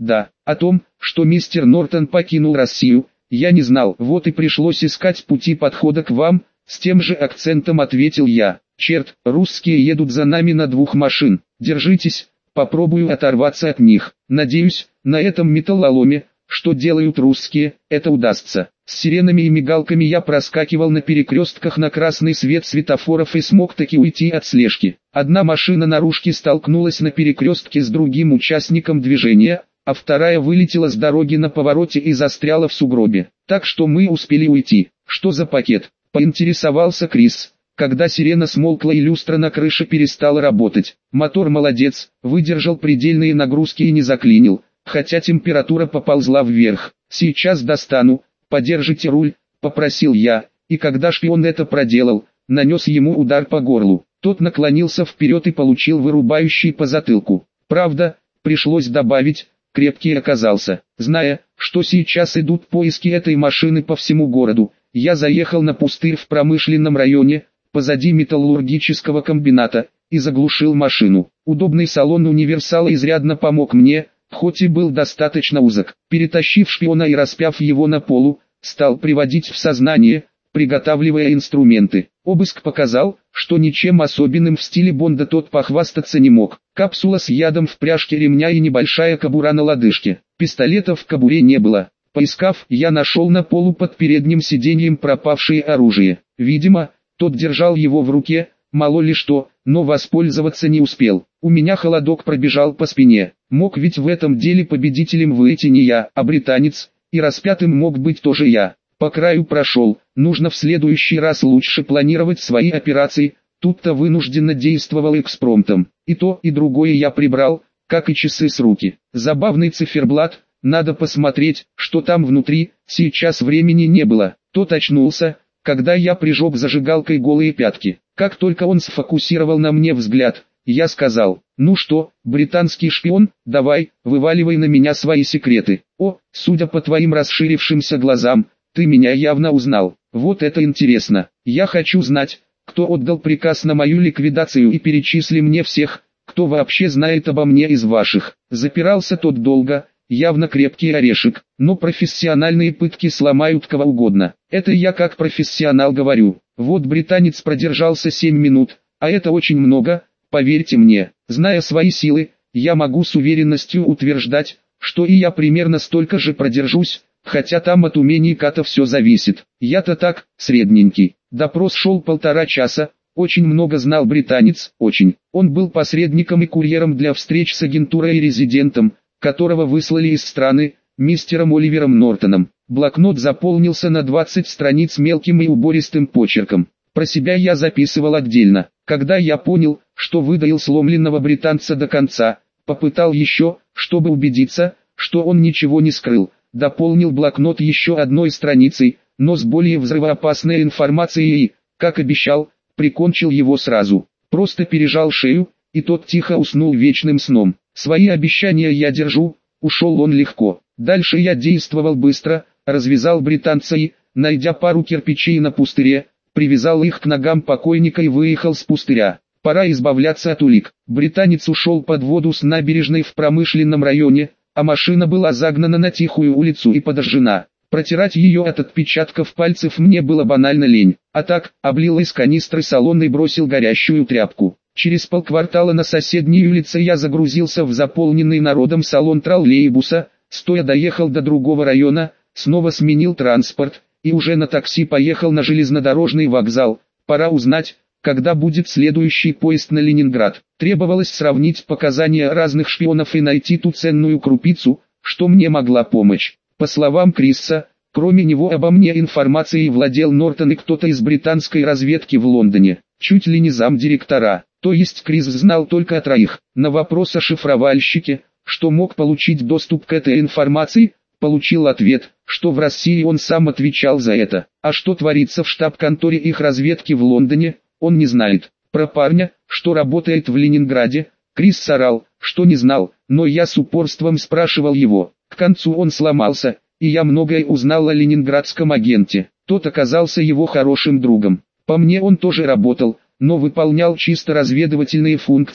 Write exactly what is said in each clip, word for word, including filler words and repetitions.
Да, о том, что мистер Нортон покинул Россию, я не знал. Вот и пришлось искать пути подхода к вам, с тем же акцентом ответил я. Черт, русские едут за нами на двух машин. Держитесь, попробую оторваться от них. Надеюсь, на этом металлоломе, что делают русские, это удастся. С сиренами и мигалками я проскакивал на перекрестках на красный свет светофоров и смог таки уйти от слежки. Одна машина наружки столкнулась на перекрестке с другим участником движения, а вторая вылетела с дороги на повороте и застряла в сугробе. Так что мы успели уйти. Что за пакет? Поинтересовался Крис, когда сирена смолкла и люстра на крыше перестала работать. Мотор молодец, выдержал предельные нагрузки и не заклинил, хотя температура поползла вверх. Сейчас достану, подержите руль, попросил я, и когда шпион это проделал, нанес ему удар по горлу. Тот наклонился вперед и получил вырубающий по затылку. Правда, пришлось добавить, крепкий оказался. Зная, что сейчас идут поиски этой машины по всему городу, я заехал на пустырь в промышленном районе, позади металлургического комбината, и заглушил машину. Удобный салон универсала изрядно помог мне, хоть и был достаточно узок. Перетащив шпиона и распяв его на полу, стал приводить в сознание, приготавливая инструменты. Обыск показал, что ничем особенным в стиле Бонда тот похвастаться не мог. Капсула с ядом в пряжке ремня и небольшая кобура на лодыжке. Пистолета в кобуре не было. Поискав, я нашел на полу под передним сиденьем пропавшее оружие. Видимо, тот держал его в руке, мало ли что, но воспользоваться не успел. У меня холодок пробежал по спине. Мог ведь в этом деле победителем выйти не я, а британец, и распятым мог быть тоже я. По краю прошел, нужно в следующий раз лучше планировать свои операции, тут-то вынужденно действовал экспромтом. И то, и другое я прибрал, как и часы с руки. Забавный циферблат, надо посмотреть, что там внутри, сейчас времени не было. Тот очнулся, когда я прижег зажигалкой голые пятки. Как только он сфокусировал на мне взгляд, я сказал: «Ну что, британский шпион, давай, вываливай на меня свои секреты. О, судя по твоим расширившимся глазам, ты меня явно узнал. Вот это интересно. Я хочу знать, кто отдал приказ на мою ликвидацию, и перечисли мне всех, кто вообще знает обо мне из ваших». Запирался тот долго, явно крепкий орешек, но профессиональные пытки сломают кого угодно. Это я как профессионал говорю. Вот британец продержался семь минут, а это очень много, поверьте мне. Зная свои силы, я могу с уверенностью утверждать, что и я примерно столько же продержусь, хотя там от умений Ката все зависит. Я-то так, средненький. Допрос шел полтора часа, очень много знал британец, очень. Он был посредником и курьером для встреч с агентурой и резидентом, которого выслали из страны, мистером Оливером Нортоном. Блокнот заполнился на двадцать страниц мелким и убористым почерком. Про себя я записывал отдельно. Когда я понял, что выдаил сломленного британца до конца, попытал еще, чтобы убедиться, что он ничего не скрыл, дополнил блокнот еще одной страницей, но с более взрывоопасной информацией и, как обещал, прикончил его сразу. Просто пережал шею, и тот тихо уснул вечным сном. Свои обещания я держу, ушел он легко. Дальше я действовал быстро, развязал британца и, найдя пару кирпичей на пустыре, привязал их к ногам покойника и выехал с пустыря. Пора избавляться от улик. Британец ушел под воду с набережной в промышленном районе, а машина была загнана на тихую улицу и подожжена. Протирать ее от отпечатков пальцев мне было банально лень. А так, облил из канистры салон и бросил горящую тряпку. Через полквартала на соседней улице я загрузился в заполненный народом салон троллейбуса, стоя доехал до другого района, снова сменил транспорт, и уже на такси поехал на железнодорожный вокзал. Пора узнать, когда будет следующий поезд на Ленинград. Требовалось сравнить показания разных шпионов и найти ту ценную крупицу, что мне могла помочь. По словам Криса, кроме него обо мне информацией владел Нортон и кто-то из британской разведки в Лондоне, чуть ли не замдиректора. То есть Крис знал только о троих. На вопрос о шифровальщике, что мог получить доступ к этой информации, получил ответ, что в России он сам отвечал за это. А что творится в штаб-конторе их разведки в Лондоне, он не знает. Про парня, что работает в Ленинграде, Крис сорал, что не знал, но я с упорством спрашивал его. К концу он сломался, и я многое узнал о ленинградском агенте. Тот оказался его хорошим другом. По мне он тоже работал, но выполнял чисто разведывательные функции,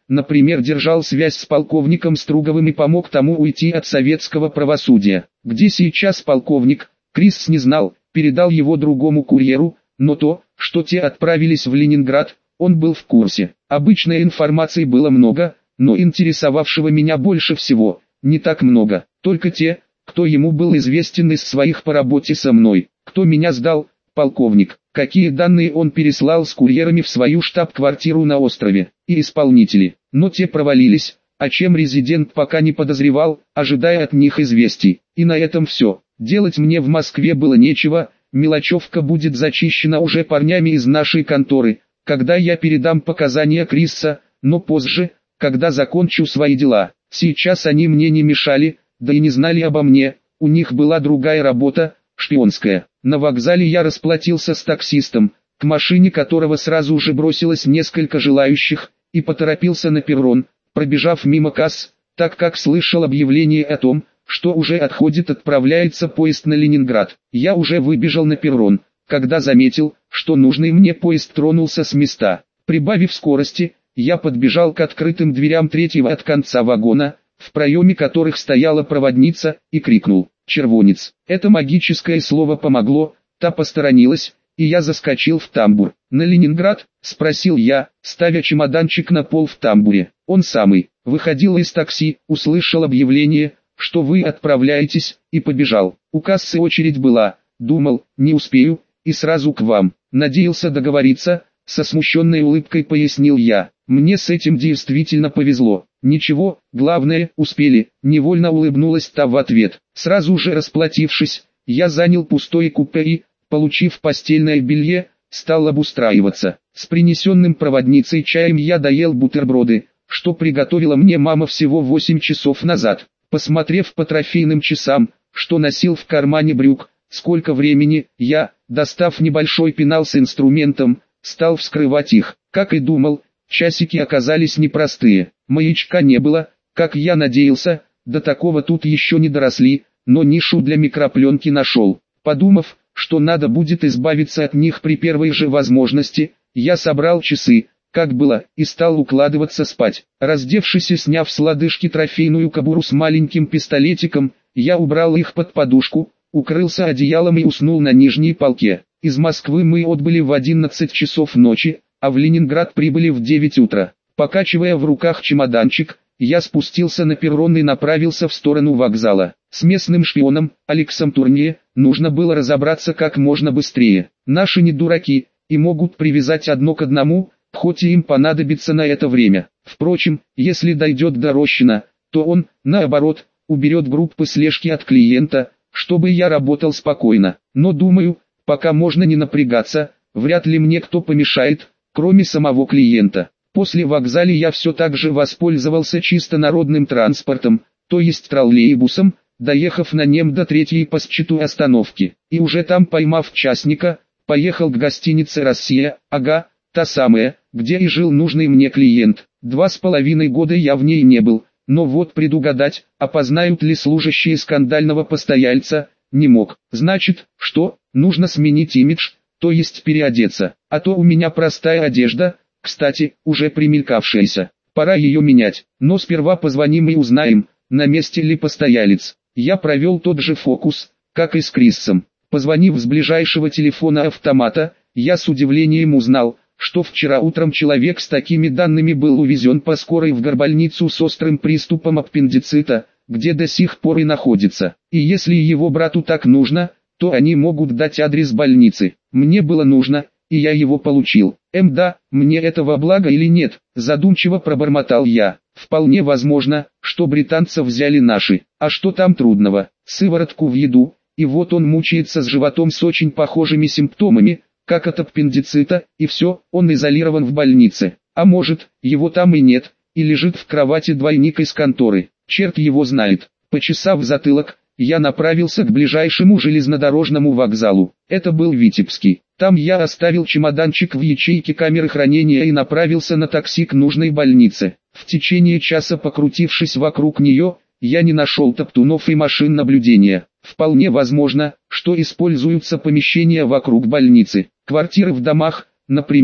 например, держал связь с полковником Струговым и помог тому уйти от советского правосудия. Где сейчас полковник, Крисс не знал, передал его другому курьеру, но то, что те отправились в Ленинград, он был в курсе. Обычной информации было много, но интересовавшего меня больше всего, не так много. Только те, кто ему был известен из своих по работе со мной. Кто меня сдал, полковник, какие данные он переслал с курьерами в свою штаб-квартиру на острове, и исполнители. Но те провалились, о чем резидент пока не подозревал, ожидая от них известий. И на этом все. Делать мне в Москве было нечего, мелочевка будет зачищена уже парнями из нашей конторы, когда я передам показания Крисса, но позже, когда закончу свои дела. Сейчас они мне не мешали, да и не знали обо мне, у них была другая работа, шпионская. На вокзале я расплатился с таксистом, к машине которого сразу же бросилось несколько желающих, и поторопился на перрон, пробежав мимо касс, так как слышал объявление о том, что уже отходит отправляется поезд на Ленинград. Я уже выбежал на перрон, когда заметил, что нужный мне поезд тронулся с места. Прибавив скорости, я подбежал к открытым дверям третьего от конца вагона, в проеме которых стояла проводница, и крикнул «Червонец». Это магическое слово помогло, та посторонилась, и я заскочил в тамбур. «На Ленинград?» – спросил я, ставя чемоданчик на пол в тамбуре. Он самый. Выходил из такси, услышал объявление, что вы отправляетесь, и побежал. У кассы очередь была, думал, не успею, и сразу к вам. Надеялся договориться, со смущенной улыбкой пояснил я. Мне с этим действительно повезло. Ничего, главное, успели, невольно улыбнулась та в ответ. Сразу же расплатившись, я занял пустое купе и, получив постельное белье, стал обустраиваться. С принесенным проводницей чаем я доел бутерброды, что приготовила мне мама всего восемь часов назад. Посмотрев по трофейным часам, что носил в кармане брюк, сколько времени, я, достав небольшой пенал с инструментом, стал вскрывать их. Как и думал, часики оказались непростые. Маячка не было, как я надеялся, до такого тут еще не доросли, но нишу для микропленки нашел. Подумав, что надо будет избавиться от них при первой же возможности, я собрал часы, как было, и стал укладываться спать. Раздевшись и сняв с лодыжки трофейную кобуру с маленьким пистолетиком, я убрал их под подушку, укрылся одеялом и уснул на нижней полке. Из Москвы мы отбыли в одиннадцать часов ночи, а в Ленинград прибыли в девять утра. Покачивая в руках чемоданчик, я спустился на перрон и направился в сторону вокзала. С местным шпионом, Алексом Турне, нужно было разобраться как можно быстрее. Наши не дураки, и могут привязать одно к одному, хоть и им понадобится на это время. Впрочем, если дойдет до Рощина, то он, наоборот, уберет группы слежки от клиента, чтобы я работал спокойно. Но думаю, пока можно не напрягаться, вряд ли мне кто помешает, кроме самого клиента. После вокзала я все так же воспользовался чисто народным транспортом, то есть троллейбусом, доехав на нем до третьей по счету остановки. И уже там, поймав частника, поехал к гостинице «Россия», ага, та самая, где и жил нужный мне клиент. Два с половиной года я в ней не был, но вот предугадать, опознают ли служащие скандального постояльца, не мог. Значит, что, нужно сменить имидж, то есть переодеться, а то у меня простая одежда, кстати, уже примелькавшаяся. Пора ее менять, но сперва позвоним и узнаем, на месте ли постоялец. Я провел тот же фокус, как и с Криссом. Позвонив с ближайшего телефона автомата, я с удивлением узнал, что вчера утром человек с такими данными был увезен по скорой в горбольницу с острым приступом аппендицита, где до сих пор и находится. И если его брату так нужно, то они могут дать адрес больницы. Мне было нужно, и я его получил. Эм да, мне этого блага или нет, задумчиво пробормотал я. Вполне возможно, что британцев взяли наши. А что там трудного? Сыворотку в еду, и вот он мучается с животом с очень похожими симптомами, как от аппендицита, и все, он изолирован в больнице. А может, его там и нет, и лежит в кровати двойник из конторы. Черт его знает. Почесав затылок, я направился к ближайшему железнодорожному вокзалу. Это был Витебский. Там я оставил чемоданчик в ячейке камеры хранения и направился на такси к нужной больнице. В течение часа, покрутившись вокруг нее, я не нашел топтунов и машин наблюдения. Вполне возможно, что используются помещения вокруг больницы. Квартиры в домах, например.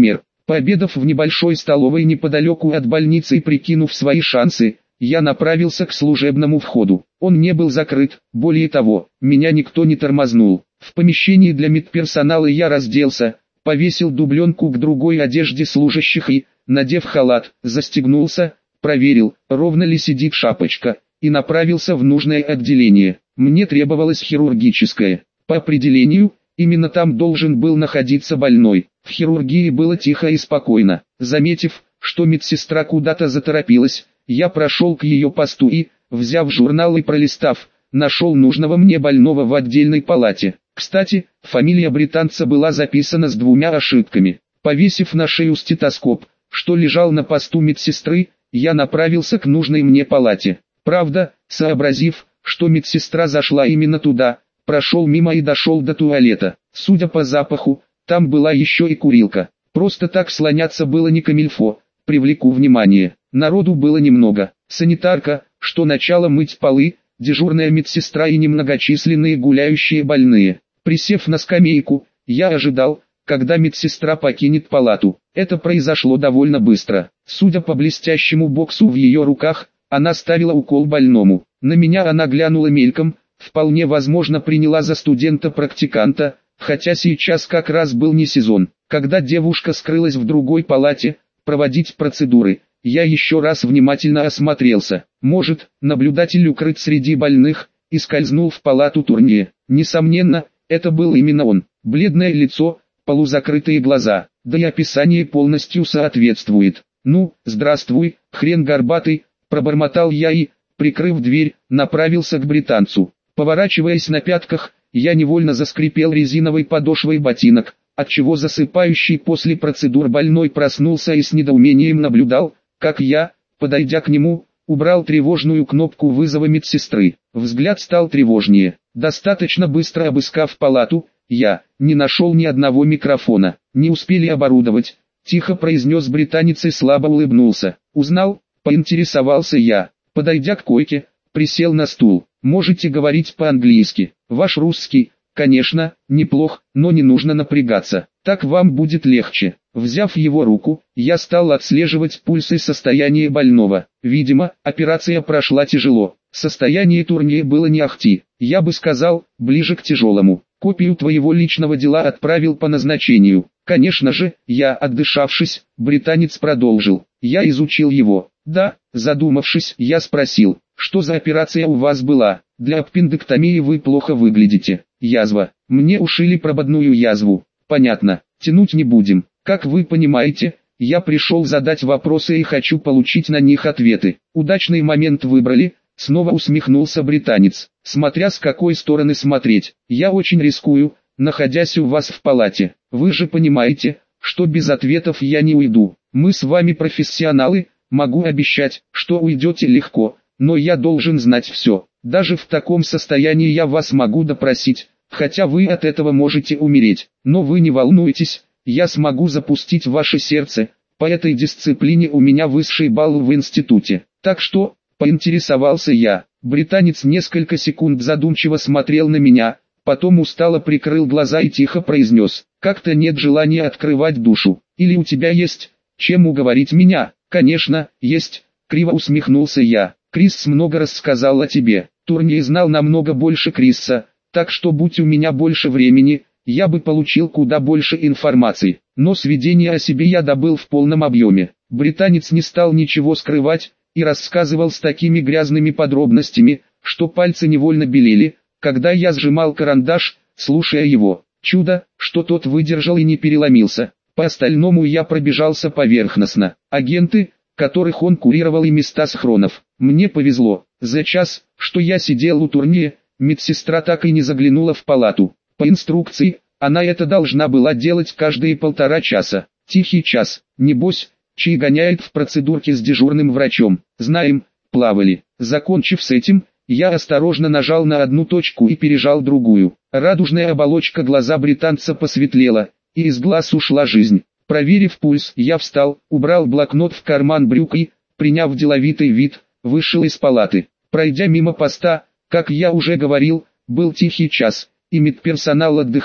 Пообедав в небольшой столовой неподалеку от больницы и прикинув свои шансы, я направился к служебному входу. Он не был закрыт, более того, меня никто не тормознул. В помещении для медперсонала я разделся, повесил дубленку к другой одежде служащих и, надев халат, застегнулся, проверил, ровно ли сидит шапочка, и направился в нужное отделение. Мне требовалось хирургическое. По определению, именно там должен был находиться больной. В хирургии было тихо и спокойно. Заметив, что медсестра куда-то заторопилась, я прошел к ее посту и, взяв журнал и пролистав, нашел нужного мне больного в отдельной палате. Кстати, фамилия британца была записана с двумя ошибками. Повесив на шею стетоскоп, что лежал на посту медсестры, я направился к нужной мне палате. Правда, сообразив, что медсестра зашла именно туда, прошел мимо и дошел до туалета. Судя по запаху, там была еще и курилка. Просто так слоняться было не камильфо, привлеку внимание. Народу было немного. Санитарка, что начала мыть полы, дежурная медсестра и немногочисленные гуляющие больные. Присев на скамейку, я ожидал, когда медсестра покинет палату. Это произошло довольно быстро. Судя по блестящему боксу в ее руках, она ставила укол больному. На меня она глянула мельком, вполне возможно приняла за студента-практиканта, хотя сейчас как раз был не сезон. Когда девушка скрылась в другой палате, проводить процедуры, я еще раз внимательно осмотрелся. Может, наблюдатель укрыт среди больных, и скользнул в палату Турнье. Несомненно, это был именно он. Бледное лицо, полузакрытые глаза, да и описание полностью соответствует. «Ну, здравствуй, хрен горбатый», пробормотал я и, прикрыв дверь, направился к британцу. Поворачиваясь на пятках, я невольно заскрипел резиновой подошвой ботинок, отчего засыпающий после процедур больной проснулся и с недоумением наблюдал, как я, подойдя к нему, убрал тревожную кнопку вызова медсестры. Взгляд стал тревожнее. Достаточно быстро обыскав палату, я не нашел ни одного микрофона. «Не успели оборудовать», — тихо произнес британец и слабо улыбнулся. «Узнал?» — поинтересовался я. Подойдя к койке, присел на стул. «Можете говорить по-английски. Ваш русский, конечно, неплох, но не нужно напрягаться. Так вам будет легче». Взяв его руку, я стал отслеживать пульс и состояние больного. Видимо, операция прошла тяжело. Состояние Турнье было не ахти. Я бы сказал, ближе к тяжелому. Копию твоего личного дела отправил по назначению. Конечно же, я, отдышавшись, британец продолжил. Я изучил его. Да, задумавшись, я спросил, что за операция у вас была? Для аппендэктомии вы плохо выглядите. Язва. Мне ушили прободную язву. Понятно, тянуть не будем. Как вы понимаете, я пришел задать вопросы и хочу получить на них ответы. Удачный момент выбрали, снова усмехнулся британец. Смотря с какой стороны смотреть, я очень рискую, находясь у вас в палате. Вы же понимаете, что без ответов я не уйду. Мы с вами профессионалы, могу обещать, что уйдете легко, но я должен знать все. Даже в таком состоянии я вас могу допросить, хотя вы от этого можете умереть. Но вы не волнуйтесь, я смогу запустить ваше сердце, по этой дисциплине у меня высший балл в институте. Так что, поинтересовался я. Британец несколько секунд задумчиво смотрел на меня, потом устало прикрыл глаза и тихо произнес: «Как-то нет желания открывать душу. Или у тебя есть, чем уговорить меня?» «Конечно, есть», — криво усмехнулся я. «Крис много рассказал о тебе. Турнье знал намного больше Криса, так что будь у меня больше времени, я бы получил куда больше информации. Но сведения о себе я добыл в полном объеме». Британец не стал ничего скрывать, и рассказывал с такими грязными подробностями, что пальцы невольно белели, когда я сжимал карандаш, слушая его. Чудо, что тот выдержал и не переломился. По остальному я пробежался поверхностно. Агенты, которых он курировал, и места схронов. Мне повезло. За час, что я сидел у Турнье, медсестра так и не заглянула в палату. По инструкции, она это должна была делать каждые полтора часа. Тихий час, небось, чей гоняет в процедурке с дежурным врачом. Знаем, плавали. Закончив с этим, я осторожно нажал на одну точку и пережал другую. Радужная оболочка глаза британца посветлела, и из глаз ушла жизнь. Проверив пульс, я встал, убрал блокнот в карман брюк и, приняв деловитый вид, вышел из палаты. Пройдя мимо поста, как я уже говорил, был тихий час, и медперсонал отдыхал,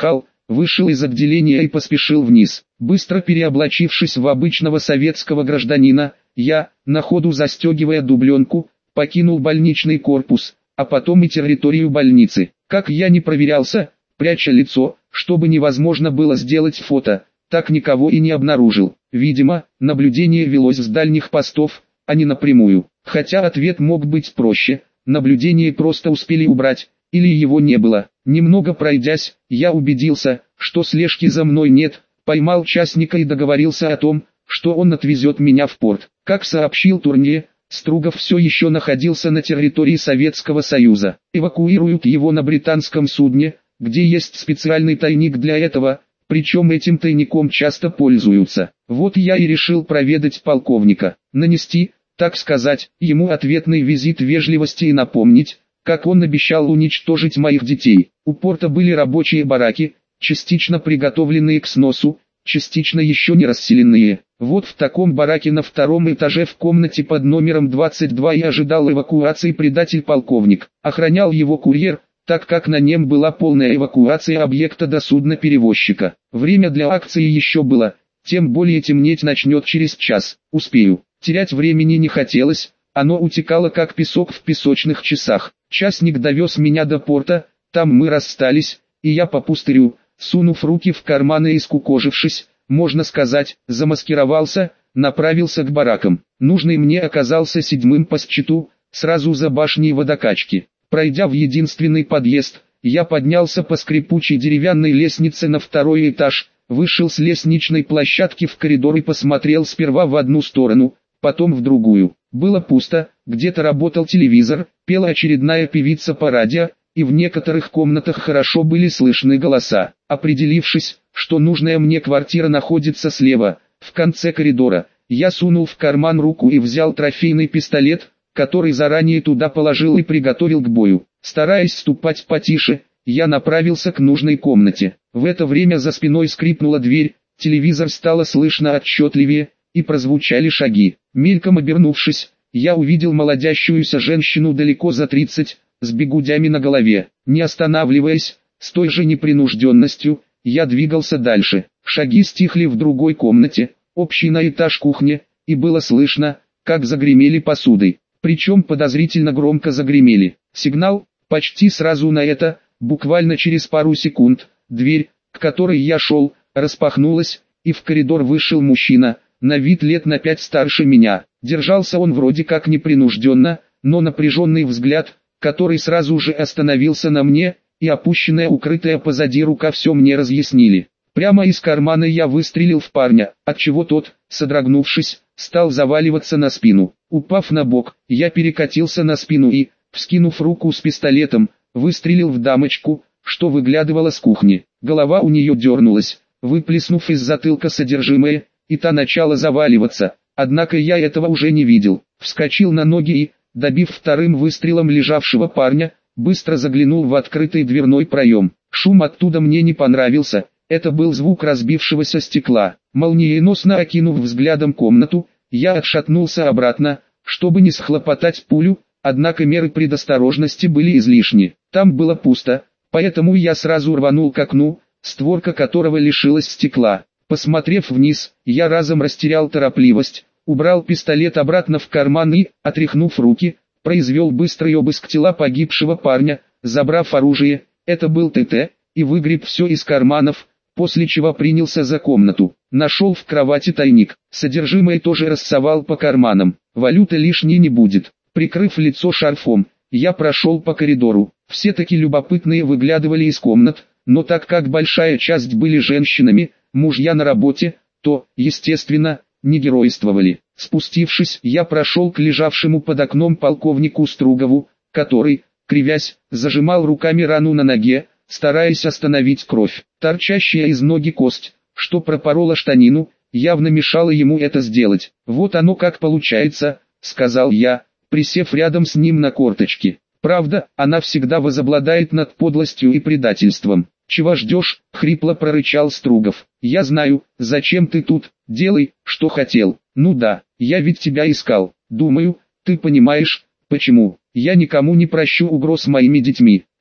вышел из отделения и поспешил вниз. Быстро переоблачившись в обычного советского гражданина, я, на ходу застегивая дубленку, покинул больничный корпус, а потом и территорию больницы. Как я не проверялся, пряча лицо, чтобы невозможно было сделать фото, так никого и не обнаружил. Видимо, наблюдение велось с дальних постов, а не напрямую. Хотя ответ мог быть проще, наблюдение просто успели убрать, или его не было. Немного пройдясь, я убедился, что слежки за мной нет, поймал частника и договорился о том, что он отвезет меня в порт. Как сообщил Турне, Стругов все еще находился на территории Советского Союза. Эвакуируют его на британском судне, где есть специальный тайник для этого, причем этим тайником часто пользуются. Вот я и решил проведать полковника, нанести, так сказать, ему ответный визит вежливости и напомнить, как он обещал уничтожить моих детей. У порта были рабочие бараки, частично приготовленные к сносу, частично еще не расселенные. Вот в таком бараке на втором этаже в комнате под номером двадцать два и ожидал эвакуации предатель-полковник. Охранял его курьер, так как на нем была полная эвакуация объекта до судна-перевозчика. Время для акции еще было, тем более темнеть начнет через час. Успею. Терять времени не хотелось, оно утекало как песок в песочных часах. Частник довез меня до порта, там мы расстались, и я по пустырю, сунув руки в карманы и скукожившись, можно сказать, замаскировался, направился к баракам. Нужный мне оказался седьмым по счету, сразу за башней водокачки. Пройдя в единственный подъезд, я поднялся по скрипучей деревянной лестнице на второй этаж, вышел с лестничной площадки в коридор и посмотрел сперва в одну сторону, потом в другую. Было пусто, где-то работал телевизор, пела очередная певица по радио, и в некоторых комнатах хорошо были слышны голоса. Определившись, что нужная мне квартира находится слева, в конце коридора, я сунул в карман руку и взял трофейный пистолет, который заранее туда положил и приготовил к бою. Стараясь ступать потише, я направился к нужной комнате. В это время за спиной скрипнула дверь, телевизор стало слышно отчетливее, и прозвучали шаги. Мельком обернувшись, я увидел молодящуюся женщину далеко за тридцать, с бигудями на голове. Не останавливаясь, с той же непринужденностью, я двигался дальше. Шаги стихли в другой комнате, общей на этаж кухни, и было слышно, как загремели посудой. Причем подозрительно громко загремели. Сигнал, почти сразу на это, буквально через пару секунд, дверь, к которой я шел, распахнулась, и в коридор вышел мужчина, на вид лет на пять старше меня. Держался он вроде как непринужденно, но напряженный взгляд, который сразу же остановился на мне, и опущенная укрытая позади рука все мне разъяснили. Прямо из кармана я выстрелил в парня, отчего тот, содрогнувшись, стал заваливаться на спину. Упав на бок, я перекатился на спину и, вскинув руку с пистолетом, выстрелил в дамочку, что выглядывала с кухни. Голова у нее дернулась, выплеснув из затылка содержимое, и та начала заваливаться, однако я этого уже не видел. Вскочил на ноги и, добив вторым выстрелом лежавшего парня, быстро заглянул в открытый дверной проем. Шум оттуда мне не понравился, это был звук разбившегося стекла. Молниеносно окинув взглядом комнату, я отшатнулся обратно, чтобы не схлопотать пулю, однако меры предосторожности были излишни. Там было пусто, поэтому я сразу рванул к окну, створка которого лишилась стекла. Посмотрев вниз, я разом растерял торопливость, убрал пистолет обратно в карман и, отряхнув руки, произвел быстрый обыск тела погибшего парня, забрав оружие, это был ТТ, и выгреб все из карманов, после чего принялся за комнату. Нашел в кровати тайник, содержимое тоже рассовал по карманам, валюты лишней не будет. Прикрыв лицо шарфом, я прошел по коридору. Все таки любопытные выглядывали из комнат, но так как большая часть были женщинами, мужья на работе, то, естественно, не геройствовали. Спустившись, я прошел к лежавшему под окном полковнику Стругову, который, кривясь, зажимал руками рану на ноге, стараясь остановить кровь. Торчащая из ноги кость, что пропорола штанину, явно мешала ему это сделать. «Вот оно как получается», — сказал я, присев рядом с ним на корточки. «Правда, она всегда возобладает над подлостью и предательством». «Чего ждешь?» — хрипло прорычал Стругов. «Я знаю, зачем ты тут, делай, что хотел». «Ну да, я ведь тебя искал. Думаю, ты понимаешь, почему. Я никому не прощу угроз моими детьми.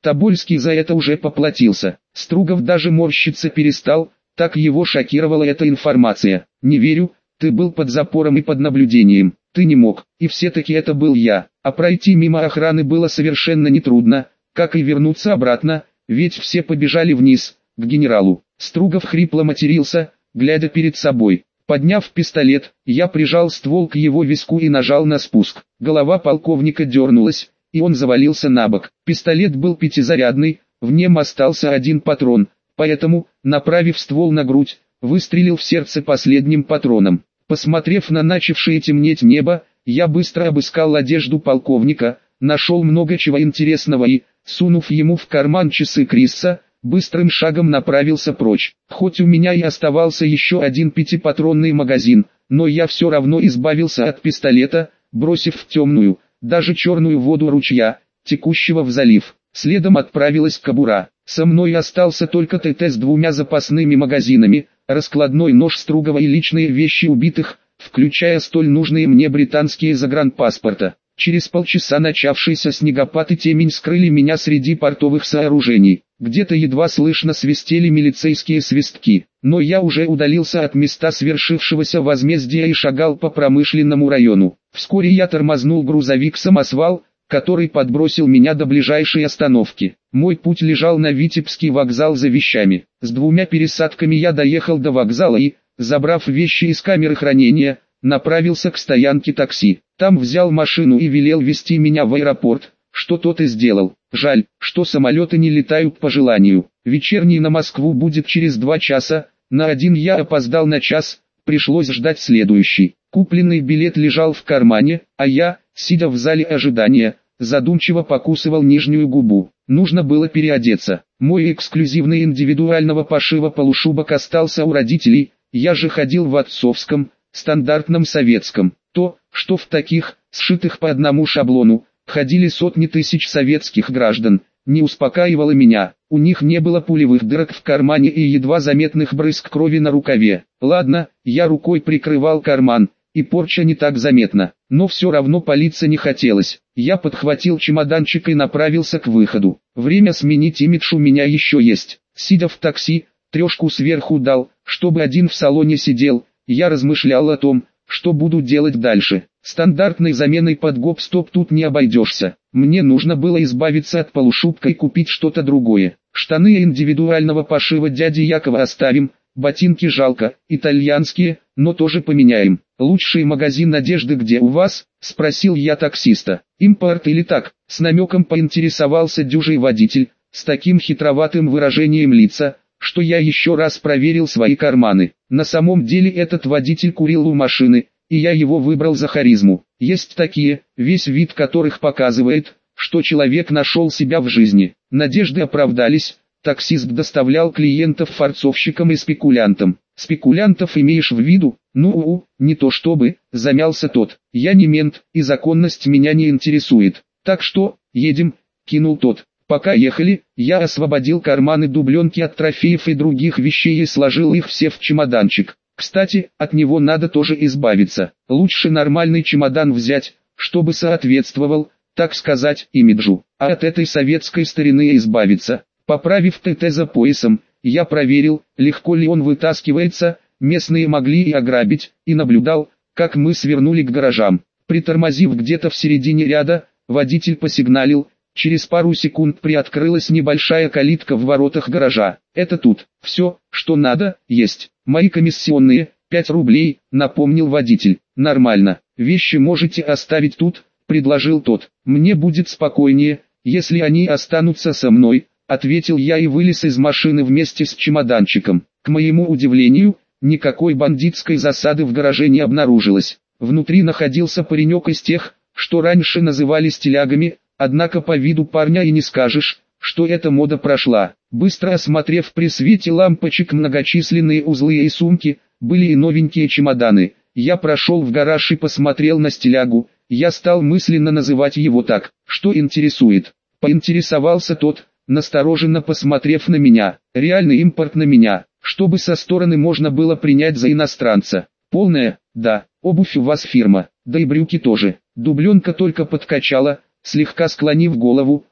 Тобольский за это уже поплатился. Стругов даже морщиться перестал, так его шокировала эта информация. Не верю, ты был под запором и под наблюдением. Ты не мог, и все-таки это был я. А пройти мимо охраны было совершенно нетрудно, как и вернуться обратно, ведь все побежали вниз, к генералу. Стругов хрипло матерился, глядя перед собой. Подняв пистолет, я прижал ствол к его виску и нажал на спуск. Голова полковника дернулась, и он завалился на бок. Пистолет был пятизарядный, в нем остался один патрон, поэтому, направив ствол на грудь, выстрелил в сердце последним патроном. Посмотрев на начавшее темнеть небо, я быстро обыскал одежду полковника, нашел много чего интересного и, сунув ему в карман часы Крисса, быстрым шагом направился прочь. Хоть у меня и оставался еще один пятипатронный магазин, но я все равно избавился от пистолета, бросив в темную, даже черную воду ручья, текущего в залив. Следом отправилась кобура. Со мной остался только ТТ с двумя запасными магазинами, раскладной нож Стругова и личные вещи убитых, включая столь нужные мне британские загранпаспорта. Через полчаса начавшийся снегопад и темень скрыли меня среди портовых сооружений. Где-то едва слышно свистели милицейские свистки, но я уже удалился от места свершившегося возмездия и шагал по промышленному району. Вскоре я тормознул грузовик-самосвал, который подбросил меня до ближайшей остановки. Мой путь лежал на Витебский вокзал за вещами. С двумя пересадками я доехал до вокзала и, забрав вещи из камеры хранения, направился к стоянке такси. Там взял машину и велел везти меня в аэропорт, что тот и сделал. Жаль, что самолеты не летают по желанию. Вечерний на Москву будет через два часа, на один я опоздал на час, пришлось ждать следующий. Купленный билет лежал в кармане, а я, сидя в зале ожидания, задумчиво покусывал нижнюю губу. Нужно было переодеться. Мой эксклюзивный индивидуального пошива полушубок остался у родителей, я же ходил в отцовском, стандартном советском. То, что в таких, сшитых по одному шаблону, ходили сотни тысяч советских граждан, не успокаивало меня. У них не было пулевых дырок в кармане и едва заметных брызг крови на рукаве. Ладно, я рукой прикрывал карман, и порча не так заметна, но все равно палиться не хотелось. Я подхватил чемоданчик и направился к выходу. Время сменить имидж у меня еще есть. Сидя в такси, трешку сверху дал, чтобы один в салоне сидел, я размышлял о том, что буду делать дальше. Стандартной заменой под гоп-стоп тут не обойдешься. Мне нужно было избавиться от полушубка и купить что-то другое. Штаны индивидуального пошива дяди Якова оставим, ботинки жалко, итальянские, но тоже поменяем. Лучший магазин одежды где у вас? Спросил я таксиста. Импорт или так? С намеком поинтересовался дюжий водитель, с таким хитроватым выражением лица, что я еще раз проверил свои карманы. На самом деле этот водитель курил у машины, и я его выбрал за харизму. Есть такие, весь вид которых показывает, что человек нашел себя в жизни. Надежды оправдались, таксист доставлял клиентов форцовщикам и спекулянтам. Спекулянтов имеешь в виду? Ну, не то чтобы, замялся тот. Я не мент, и законность меня не интересует. Так что, едем, кинул тот. Пока ехали, я освободил карманы дубленки от трофеев и других вещей и сложил их все в чемоданчик. Кстати, от него надо тоже избавиться. Лучше нормальный чемодан взять, чтобы соответствовал, так сказать, имиджу. А от этой советской старины избавиться. Поправив ТТ за поясом, я проверил, легко ли он вытаскивается, местные могли и ограбить, и наблюдал, как мы свернули к гаражам. Притормозив где-то в середине ряда, водитель посигналил. Через пару секунд приоткрылась небольшая калитка в воротах гаража. Это тут. Все, что надо, есть. Мои комиссионные, пять рублей, напомнил водитель. Нормально. Вещи можете оставить тут, предложил тот. Мне будет спокойнее, если они останутся со мной, ответил я и вылез из машины вместе с чемоданчиком. К моему удивлению, никакой бандитской засады в гараже не обнаружилось. Внутри находился паренек из тех, что раньше называли стилягами, однако по виду парня и не скажешь, что эта мода прошла. Быстро осмотрев при свете лампочек многочисленные узлы и сумки, были и новенькие чемоданы. Я прошел в гараж и посмотрел на стилягу, я стал мысленно называть его так. Что интересует? Поинтересовался тот, настороженно посмотрев на меня. Реальный импорт на меня, чтобы со стороны можно было принять за иностранца. Полная? Да. Обувь у вас фирма, да и брюки тоже. Дубленка только подкачала, слегка склонив голову,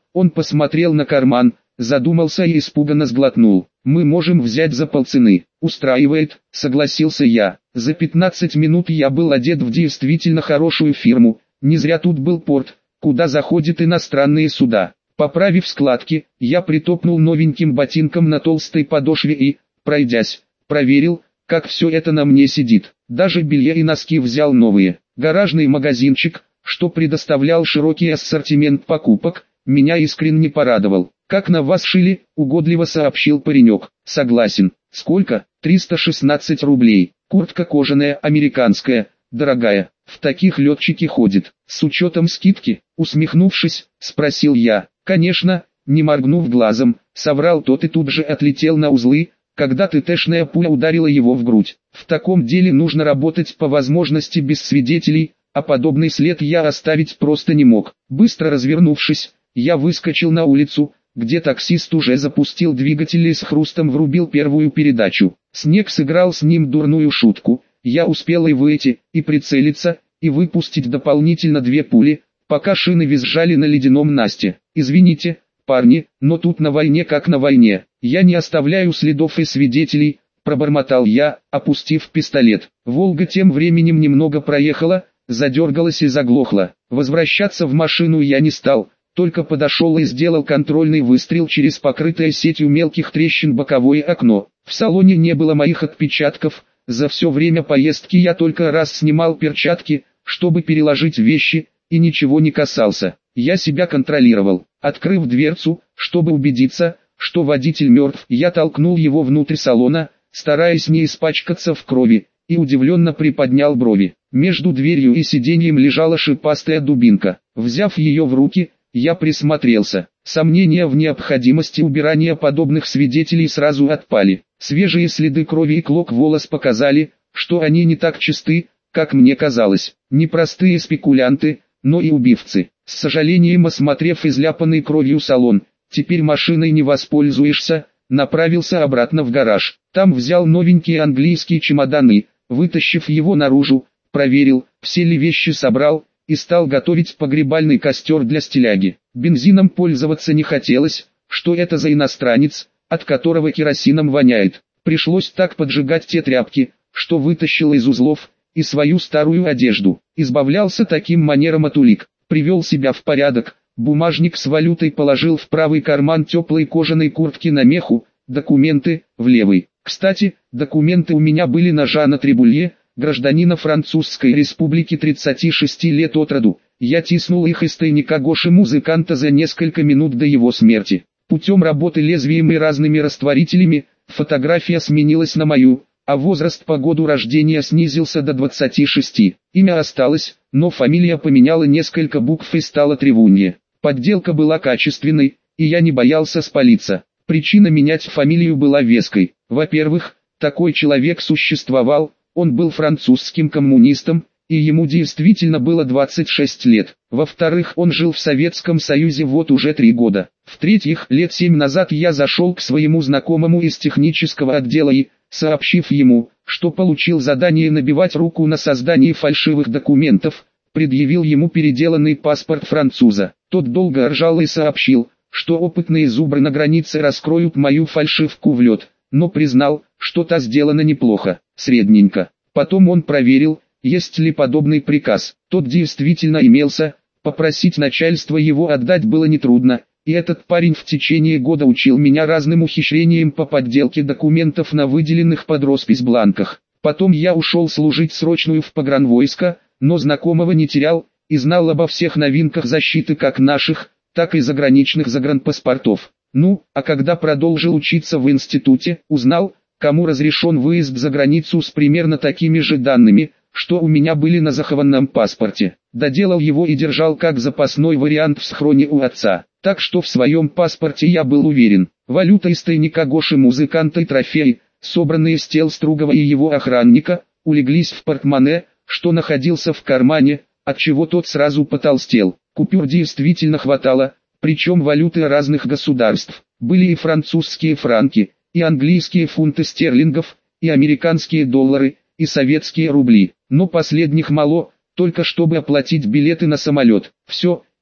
Он посмотрел на карман, задумался и испуганно сглотнул. «Мы можем взять за полцены». «Устраивает», согласился я. За пятнадцать минут я был одет в действительно хорошую фирму. Не зря тут был порт, куда заходят иностранные суда. Поправив складки, я притопнул новеньким ботинком на толстой подошве и, пройдясь, проверил, как все это на мне сидит. Даже белье и носки взял новые. Гаражный магазинчик, что предоставлял широкий ассортимент покупок, меня искренне порадовал. «Как на вас шили», — угодливо сообщил паренек. «Согласен». «Сколько?» «триста шестнадцать рублей. Куртка кожаная, американская, дорогая. В таких летчики ходят». «С учетом скидки?» — усмехнувшись, спросил я. «Конечно», — не моргнув глазом, соврал тот и тут же отлетел на узлы, когда ТТшная пуля ударила его в грудь. В таком деле нужно работать по возможности без свидетелей, а подобный след я оставить просто не мог. Быстро развернувшись, я выскочил на улицу, где таксист уже запустил двигатель и с хрустом врубил первую передачу. Снег сыграл с ним дурную шутку. Я успел и выйти, и прицелиться, и выпустить дополнительно две пули, пока шины визжали на ледяном насте. «Извините, парни, но тут на войне как на войне. Я не оставляю следов и свидетелей», — пробормотал я, опустив пистолет. «Волга» тем временем немного проехала, задергалась и заглохла. Возвращаться в машину я не стал, только подошел и сделал контрольный выстрел через покрытое сетью мелких трещин боковое окно. В салоне не было моих отпечатков. За все время поездки я только раз снимал перчатки, чтобы переложить вещи, и ничего не касался. Я себя контролировал. Открыв дверцу, чтобы убедиться, что водитель мертв, я толкнул его внутрь салона, стараясь не испачкаться в крови, и удивленно приподнял брови. Между дверью и сиденьем лежала шипастая дубинка. Взяв ее в руки, я присмотрелся. Сомнения в необходимости убирания подобных свидетелей сразу отпали. Свежие следы крови и клок волос показали, что они не так чисты, как мне казалось. Не простые спекулянты, но и убивцы. С сожалением осмотрев изляпанный кровью салон, теперь машиной не воспользуешься, направился обратно в гараж. Там взял новенькие английские чемоданы, вытащив его наружу, проверил, все ли вещи собрал, и стал готовить погребальный костер для стиляги. Бензином пользоваться не хотелось, что это за иностранец, от которого керосином воняет. Пришлось так поджигать те тряпки, что вытащил из узлов, и свою старую одежду. Избавлялся таким манером от улик. Привел себя в порядок, бумажник с валютой положил в правый карман теплой кожаной куртки на меху, документы в левый. Кстати, документы у меня были на Жана Требулье, гражданина Французской Республики тридцати шести лет от роду. Я тиснул их из тайника Гоши-музыканта за несколько минут до его смерти. Путем работы лезвием и разными растворителями, фотография сменилась на мою, а возраст по году рождения снизился до двадцати шести. Имя осталось, но фамилия поменяла несколько букв и стала Тревунье. Подделка была качественной, и я не боялся спалиться. Причина менять фамилию была веской. Во-первых, такой человек существовал, он был французским коммунистом, и ему действительно было двадцать шесть лет. Во-вторых, он жил в Советском Союзе вот уже три года. В-третьих, лет семь назад я зашел к своему знакомому из технического отдела и, сообщив ему, что получил задание набивать руку на создании фальшивых документов, предъявил ему переделанный паспорт француза. Тот долго ржал и сообщил, что опытные зубры на границе раскроют мою фальшивку в лед, но признал, что та сделана неплохо, средненько. Потом он проверил, есть ли подобный приказ. Тот действительно имелся, попросить начальство его отдать было нетрудно, и этот парень в течение года учил меня разным ухищрениям по подделке документов на выделенных под роспись бланках. Потом я ушел служить срочную в погранвойско, но знакомого не терял, и знал обо всех новинках защиты как наших, так и заграничных загранпаспортов. Ну, а когда продолжил учиться в институте, узнал, кому разрешен выезд за границу с примерно такими же данными, что у меня были на захованном паспорте. Доделал его и держал как запасной вариант в схроне у отца. Так что в своем паспорте я был уверен. Валюта из тайника Гоши-музыканта и трофеи, собранные с тел Стругова и его охранника, улеглись в портмоне, что находился в кармане, отчего тот сразу потолстел. Купюр действительно хватало, причем валюты разных государств. Были и французские франки, и английские фунты стерлингов, и американские доллары, и советские рубли. Но последних мало, только чтобы оплатить билеты на самолет. Все,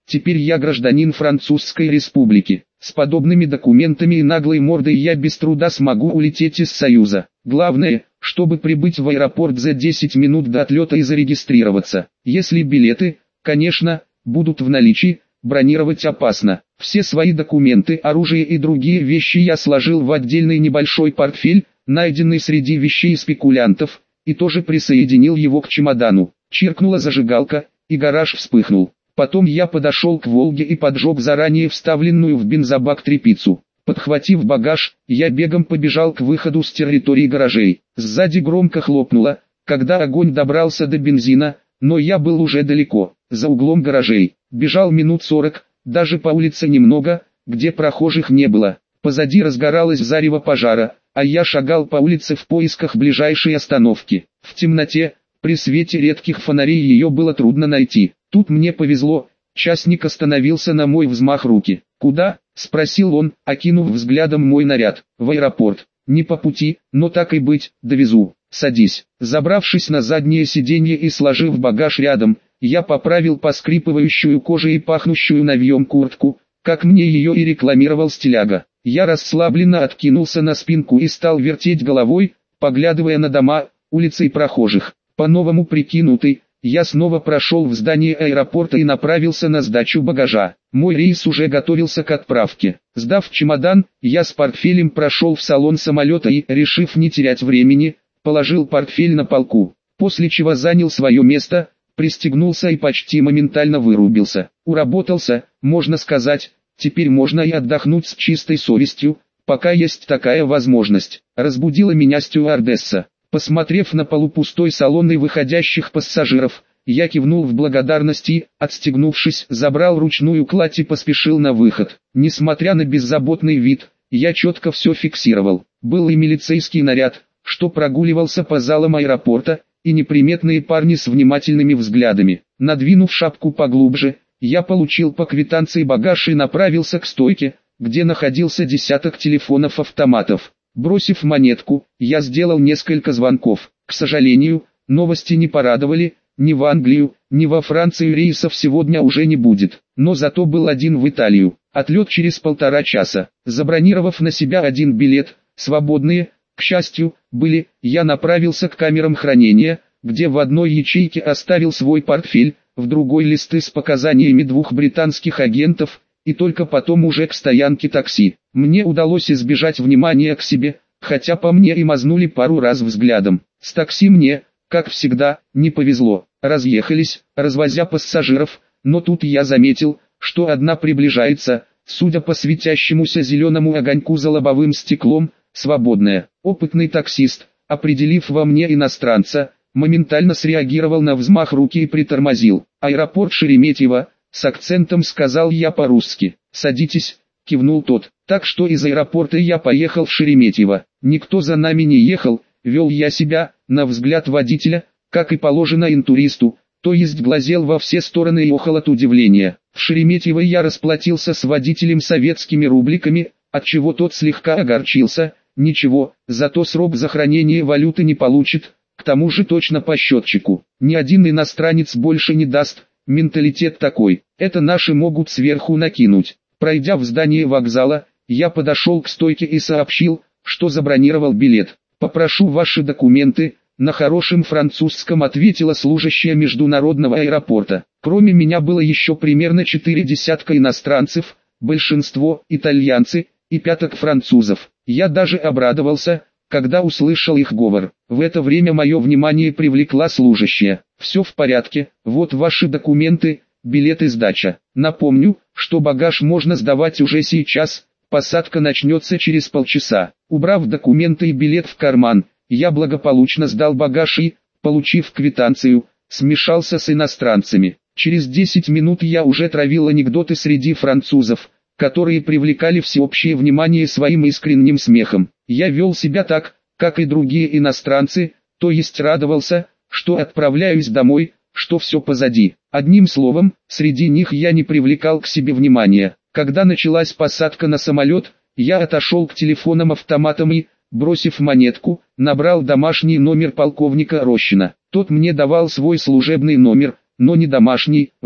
теперь я гражданин Французской Республики. С подобными документами и наглой мордой я без труда смогу улететь из Союза. Главное, чтобы прибыть в аэропорт за десять минут до отлета и зарегистрироваться. Если билеты, конечно, будут в наличии, бронировать опасно. Все свои документы, оружие и другие вещи я сложил в отдельный небольшой портфель, найденный среди вещей спекулянтов, и тоже присоединил его к чемодану. Чиркнула зажигалка, и гараж вспыхнул. Потом я подошел к «Волге» и поджег заранее вставленную в бензобак тряпицу. Подхватив багаж, я бегом побежал к выходу с территории гаражей. Сзади громко хлопнуло, когда огонь добрался до бензина, но я был уже далеко, за углом гаражей. Бежал минут сорок, даже по улице немного, где прохожих не было. Позади разгоралось зарево пожара, а я шагал по улице в поисках ближайшей остановки. В темноте, при свете редких фонарей ее было трудно найти. Тут мне повезло, частник остановился на мой взмах руки. «Куда?» – спросил он, окинув взглядом мой наряд. «В аэропорт. Не по пути, но так и быть, довезу. Садись». Забравшись на заднее сиденье и сложив багаж рядом, я поправил поскрипывающую кожу и пахнущую навьем куртку, как мне ее и рекламировал стиляга. Я расслабленно откинулся на спинку и стал вертеть головой, поглядывая на дома, улицы и прохожих. По-новому прикинутый, я снова прошел в здание аэропорта и направился на сдачу багажа. Мой рейс уже готовился к отправке. Сдав чемодан, я с портфелем прошел в салон самолета и, решив не терять времени, положил портфель на полку, после чего занял свое место, пристегнулся и почти моментально вырубился. Уработался, можно сказать, теперь можно и отдохнуть с чистой совестью, пока есть такая возможность. Разбудила меня стюардесса. Посмотрев на полупустой салон и выходящих пассажиров, я кивнул в благодарности и, отстегнувшись, забрал ручную кладь и поспешил на выход. Несмотря на беззаботный вид, я четко все фиксировал. Был и милицейский наряд, что прогуливался по залам аэропорта, и неприметные парни с внимательными взглядами. Надвинув шапку поглубже, я получил по квитанции багаж и направился к стойке, где находился десяток телефонов-автоматов. Бросив монетку, я сделал несколько звонков. К сожалению, новости не порадовали, ни в Англию, ни во Францию рейсов сегодня уже не будет. Но зато был один в Италию. Отлет через полтора часа. Забронировав на себя один билет, свободные, к счастью, были, я направился к камерам хранения, где в одной ячейке оставил свой портфель, в другой листы с показаниями двух британских агентов, и только потом уже к стоянке такси. Мне удалось избежать внимания к себе, хотя по мне и мазнули пару раз взглядом. С такси мне, как всегда, не повезло. Разъехались, развозя пассажиров, но тут я заметил, что одна приближается, судя по светящемуся зеленому огоньку за лобовым стеклом, свободная. Опытный таксист, определив во мне иностранца, моментально среагировал на взмах руки и притормозил. «Аэропорт Шереметьево», с акцентом сказал я по-русски. «Садитесь», кивнул тот. Так что из аэропорта я поехал в Шереметьево. Никто за нами не ехал, вел я себя, на взгляд водителя, как и положено интуристу, то есть глазел во все стороны и охал от удивления. В Шереметьево я расплатился с водителем советскими рубликами, отчего тот слегка огорчился. Ничего, зато срок за хранение валюты не получит, к тому же точно по счетчику. Ни один иностранец больше не даст, менталитет такой, это наши могут сверху накинуть. Пройдя в здание вокзала, я подошел к стойке и сообщил, что забронировал билет. «Попрошу ваши документы», на хорошем французском ответила служащая международного аэропорта. Кроме меня было еще примерно четыре десятка иностранцев, большинство итальянцы и пяток французов. Я даже обрадовался, когда услышал их говор. В это время мое внимание привлекла служащая. «Все в порядке, вот ваши документы, билет и сдача. Напомню, что багаж можно сдавать уже сейчас, посадка начнется через полчаса». Убрав документы и билет в карман, я благополучно сдал багаж и, получив квитанцию, смешался с иностранцами. Через десять минут я уже травил анекдоты среди французов, которые привлекали всеобщее внимание своим искренним смехом. Я вел себя так, как и другие иностранцы, то есть радовался, что отправляюсь домой, что все позади. Одним словом, среди них я не привлекал к себе внимания. Когда началась посадка на самолет, я отошел к телефонам-автоматам и, бросив монетку, набрал домашний номер полковника Рощина. Тот мне давал свой служебный номер, но не домашний. «Вот,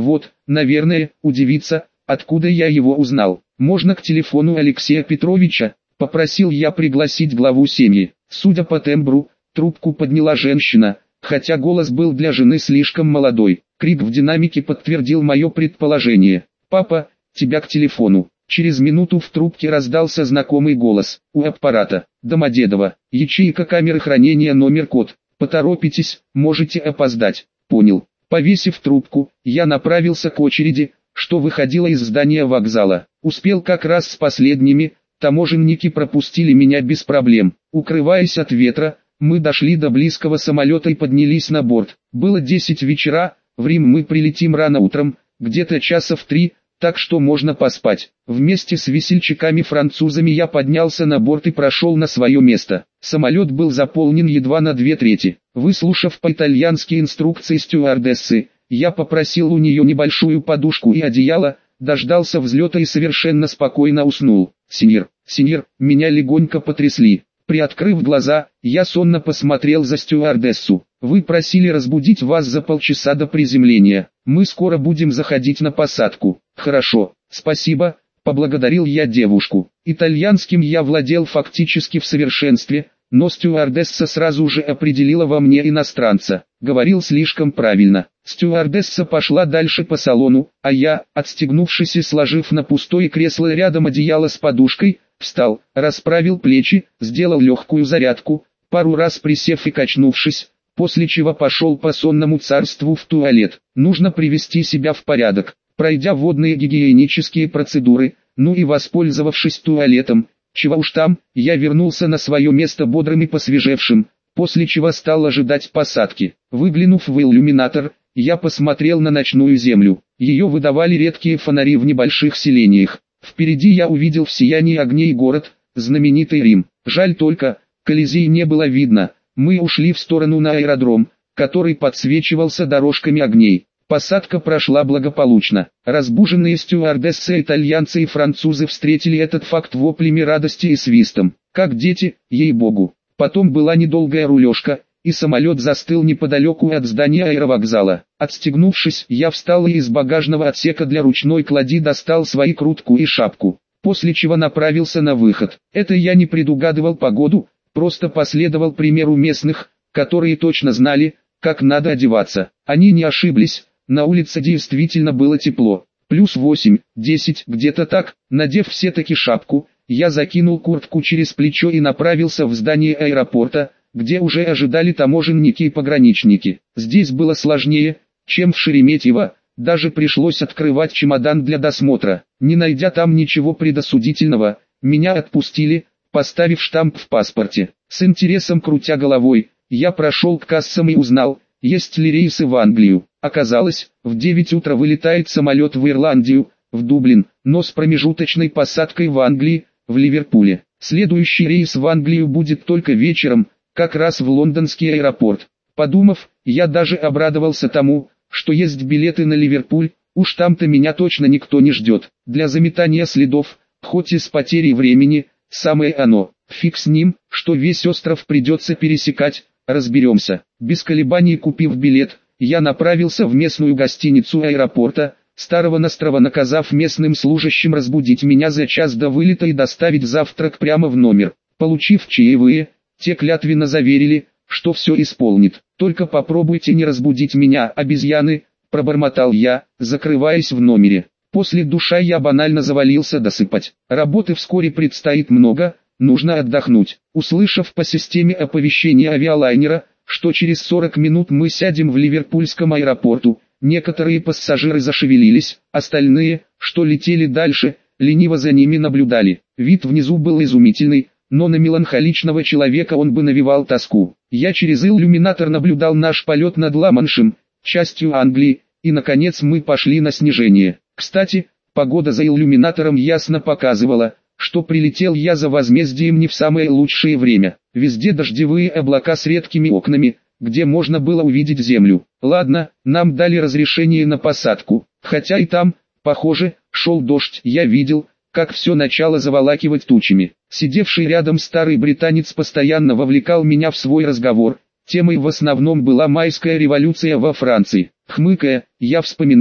наверное, удивится, откуда я его узнал. Можно к телефону Алексея Петровича? Попросил я пригласить главу семьи. Судя по тембру, трубку подняла женщина, хотя голос был для жены слишком молодой. Крик в динамике подтвердил мое предположение. «Папа, тебя к телефону». Через минуту в трубке раздался знакомый голос. У аппарата. Домодедово. Ячейка камеры хранения номер код. Поторопитесь, можете опоздать. Понял. Повесив трубку, я направился к очереди, что выходила из здания вокзала. Успел как раз с последними. Таможенники пропустили меня без проблем. Укрываясь от ветра, мы дошли до близкого самолета и поднялись на борт. Было десять вечера, в Рим мы прилетим рано утром, где-то часа в три, так что можно поспать. Вместе с весельчаками-французами я поднялся на борт и прошел на свое место. Самолет был заполнен едва на две трети. Выслушав по-итальянски инструкции стюардессы, я попросил у нее небольшую подушку и одеяло, дождался взлета и совершенно спокойно уснул. «Сеньор, сеньор», меня легонько потрясли. Приоткрыв глаза, я сонно посмотрел за стюардессу. «Вы просили разбудить вас за полчаса до приземления. Мы скоро будем заходить на посадку». «Хорошо, спасибо», — поблагодарил я девушку. Итальянским я владел фактически в совершенстве, но стюардесса сразу же определила во мне иностранца. Говорил слишком правильно. Стюардесса пошла дальше по салону, а я, отстегнувшись и сложив на пустое кресло рядом одеяло с подушкой, встал, расправил плечи, сделал легкую зарядку, пару раз присев и качнувшись, после чего пошел по сонному царству в туалет. Нужно привести себя в порядок. Пройдя водные гигиенические процедуры, ну и воспользовавшись туалетом, чего уж там, я вернулся на свое место бодрым и посвежевшим, после чего стал ожидать посадки. Выглянув в иллюминатор, я посмотрел на ночную землю. Ее выдавали редкие фонари в небольших селениях. Впереди я увидел в сиянии огней город, знаменитый Рим. Жаль только, Колизей не было видно. Мы ушли в сторону на аэродром, который подсвечивался дорожками огней. Посадка прошла благополучно. Разбуженные стюардессы, итальянцы и французы встретили этот факт воплями радости и свистом. Как дети, ей-богу. Потом была недолгая рулежка, и самолет застыл неподалеку от здания аэровокзала. Отстегнувшись, я встал и из багажного отсека для ручной клади достал свои куртку и шапку, после чего направился на выход. Это я не предугадывал погоду, просто последовал примеру местных, которые точно знали, как надо одеваться. Они не ошиблись, на улице действительно было тепло. Плюс восемь, десять, где-то так. Надев все-таки шапку, я закинул куртку через плечо и направился в здание аэропорта, где уже ожидали таможенники и пограничники. Здесь было сложнее, чем в Шереметьево, даже пришлось открывать чемодан для досмотра. Не найдя там ничего предосудительного, меня отпустили, поставив штамп в паспорте. С интересом крутя головой, я прошел к кассам и узнал, есть ли рейсы в Англию. Оказалось, в девять утра вылетает самолет в Ирландию, в Дублин, но с промежуточной посадкой в Англии, в Ливерпуле. Следующий рейс в Англию будет только вечером, как раз в лондонский аэропорт. Подумав, я даже обрадовался тому, что есть билеты на Ливерпуль, уж там-то меня точно никто не ждет. Для заметания следов, хоть и с потерей времени, самое оно. Фиг с ним, что весь остров придется пересекать, разберемся. Без колебаний купив билет, я направился в местную гостиницу аэропорта, Старого-Настрова, наказав местным служащим разбудить меня за час до вылета и доставить завтрак прямо в номер. Получив чаевые, те клятвенно заверили, что все исполнит. «Только попробуйте не разбудить меня, обезьяны», – пробормотал я, закрываясь в номере. После душа я банально завалился досыпать. Работы вскоре предстоит много, нужно отдохнуть. Услышав по системе оповещения авиалайнера, что через сорок минут мы сядем в Ливерпульском аэропорту, некоторые пассажиры зашевелились, остальные, что летели дальше, лениво за ними наблюдали. Вид внизу был изумительный, но на меланхоличного человека он бы навевал тоску. Я через иллюминатор наблюдал наш полет над Ла-Маншем, частью Англии, и наконец мы пошли на снижение. Кстати, погода за иллюминатором ясно показывала, что прилетел я за возмездием не в самое лучшее время. Везде дождевые облака с редкими окнами, где можно было увидеть землю. Ладно, нам дали разрешение на посадку, хотя и там, похоже, шел дождь. Я видел, как все начало заволакивать тучами. Сидевший рядом старый британец постоянно вовлекал меня в свой разговор. Темой в основном была майская революция во Франции. Хмыкая, я вспоминал,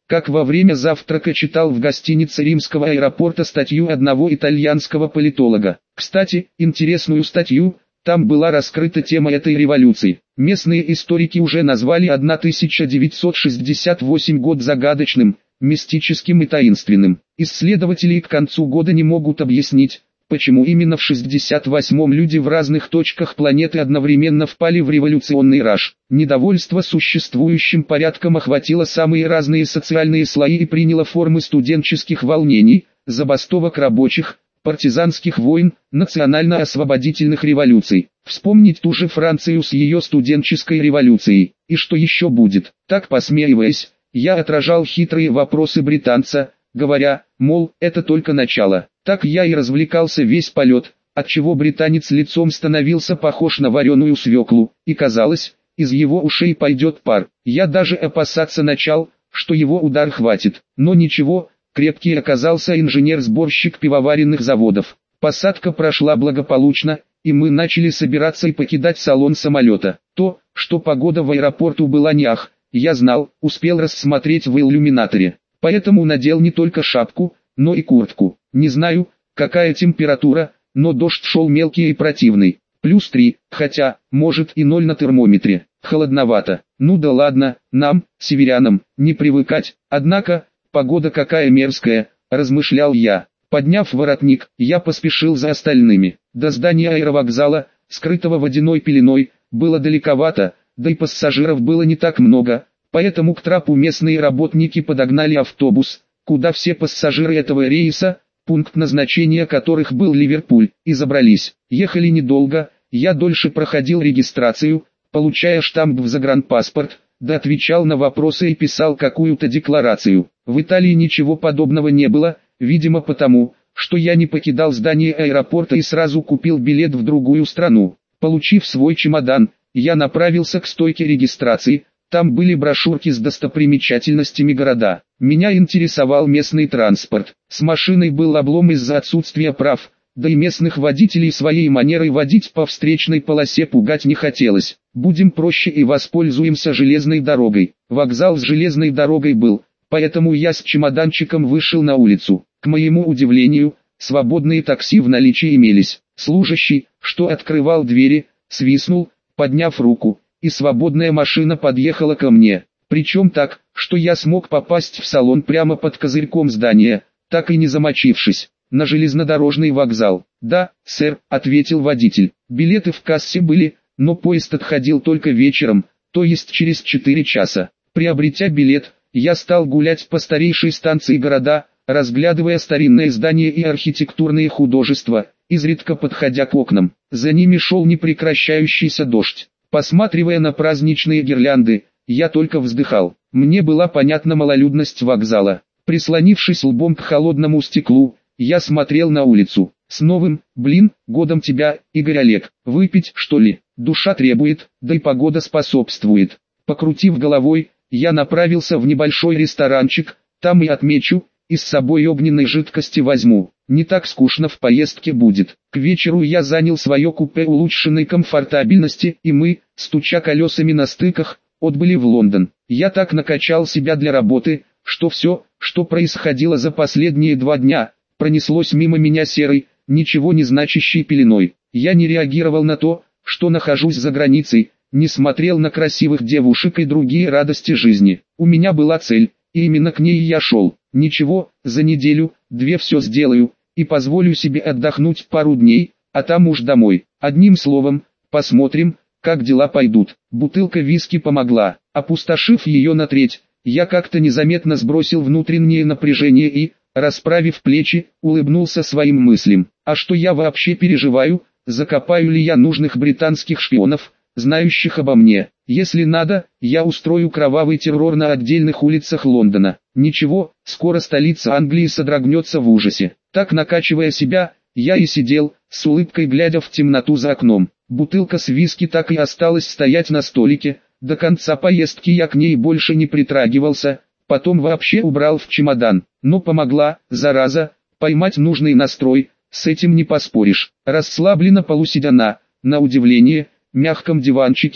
как во время завтрака читал в гостинице римского аэропорта статью одного итальянского политолога. Кстати, интересную статью, там была раскрыта тема этой революции. Местные историки уже назвали тысяча девятьсот шестьдесят восьмой год загадочным, мистическим и таинственным. Исследователи к концу года не могут объяснить, почему именно в шестьдесят восьмом люди в разных точках планеты одновременно впали в революционный раж. Недовольство существующим порядком охватило самые разные социальные слои и приняло формы студенческих волнений, забастовок рабочих, партизанских войн, национально-освободительных революций. Вспомнить ту же Францию с ее студенческой революцией. И что еще будет? Так посмеиваясь, я отражал хитрые вопросы британца, говоря, мол, это только начало. Так я и развлекался весь полет, отчего британец лицом становился похож на вареную свеклу, и казалось, из его ушей пойдет пар. Я даже опасаться начал, что его удар хватит. Но ничего, крепкий оказался инженер-сборщик пивоваренных заводов. Посадка прошла благополучно, и мы начали собираться и покидать салон самолета. То, что погода в аэропорту была не ах, я знал, успел рассмотреть в иллюминаторе. Поэтому надел не только шапку, но и куртку. Не знаю, какая температура, но дождь шел мелкий и противный. Плюс три, хотя, может и ноль на термометре. Холодновато. Ну да ладно, нам, северянам, не привыкать. Однако, погода какая мерзкая, размышлял я. Подняв воротник, я поспешил за остальными. До здания аэровокзала, скрытого водяной пеленой, было далековато, да и пассажиров было не так много. Поэтому к трапу местные работники подогнали автобус, куда все пассажиры этого рейса, пункт назначения которых был Ливерпуль, и забрались. Ехали недолго, я дольше проходил регистрацию, получая штамп в загранпаспорт, да отвечал на вопросы и писал какую-то декларацию. В Италии ничего подобного не было, видимо потому, что я не покидал здание аэропорта и сразу купил билет в другую страну. Получив свой чемодан, я направился к стойке регистрации. Там были брошюрки с достопримечательностями города. Меня интересовал местный транспорт. С машиной был облом из-за отсутствия прав, да и местных водителей своей манерой водить по встречной полосе пугать не хотелось. Будем проще и воспользуемся железной дорогой. Вокзал с железной дорогой был, поэтому я с чемоданчиком вышел на улицу. К моему удивлению, свободные такси в наличии имелись. Служащий, что открывал двери, свистнул, подняв руку, и свободная машина подъехала ко мне. Причем так, что я смог попасть в салон прямо под козырьком здания, так и не замочившись. На железнодорожный вокзал. «Да, сэр», — ответил водитель. Билеты в кассе были, но поезд отходил только вечером, то есть через четыре часа. Приобретя билет, я стал гулять по старейшей станции города, разглядывая старинные здания и архитектурные художества, изредка подходя к окнам. За ними шел непрекращающийся дождь. Посматривая на праздничные гирлянды, я только вздыхал. Мне была понятна малолюдность вокзала. Прислонившись лбом к холодному стеклу, я смотрел на улицу. С новым, блин, годом тебя, Игорь Олег. Выпить, что ли? Душа требует, да и погода способствует. Покрутив головой, я направился в небольшой ресторанчик, там и отмечу, и с собой огненной жидкости возьму. Не так скучно в поездке будет. К вечеру я занял свое купе улучшенной комфортабельности, и мы, стуча колесами на стыках, отбыли в Лондон. Я так накачал себя для работы, что все, что происходило за последние два дня, пронеслось мимо меня серой, ничего не значащей пеленой. Я не реагировал на то, что нахожусь за границей, не смотрел на красивых девушек и другие радости жизни. У меня была цель, и именно к ней я шел. Ничего, за неделю, две все сделаю, и позволю себе отдохнуть пару дней, а там уж домой. Одним словом, посмотрим, как дела пойдут. Бутылка виски помогла. Опустошив ее на треть, я как-то незаметно сбросил внутреннее напряжение и, расправив плечи, улыбнулся своим мыслям. А что я вообще переживаю? Закопаю ли я нужных британских шпионов, знающих обо мне? Если надо, я устрою кровавый террор на отдельных улицах Лондона. Ничего, скоро столица Англии содрогнется в ужасе. Так накачивая себя, я и сидел, с улыбкой глядя в темноту за окном. Бутылка с виски так и осталась стоять на столике. До конца поездки я к ней больше не притрагивался, потом вообще убрал в чемодан. Но помогла, зараза, поймать нужный настрой, с этим не поспоришь. Расслабленно полусидя на, на удивление, мягком диванчике,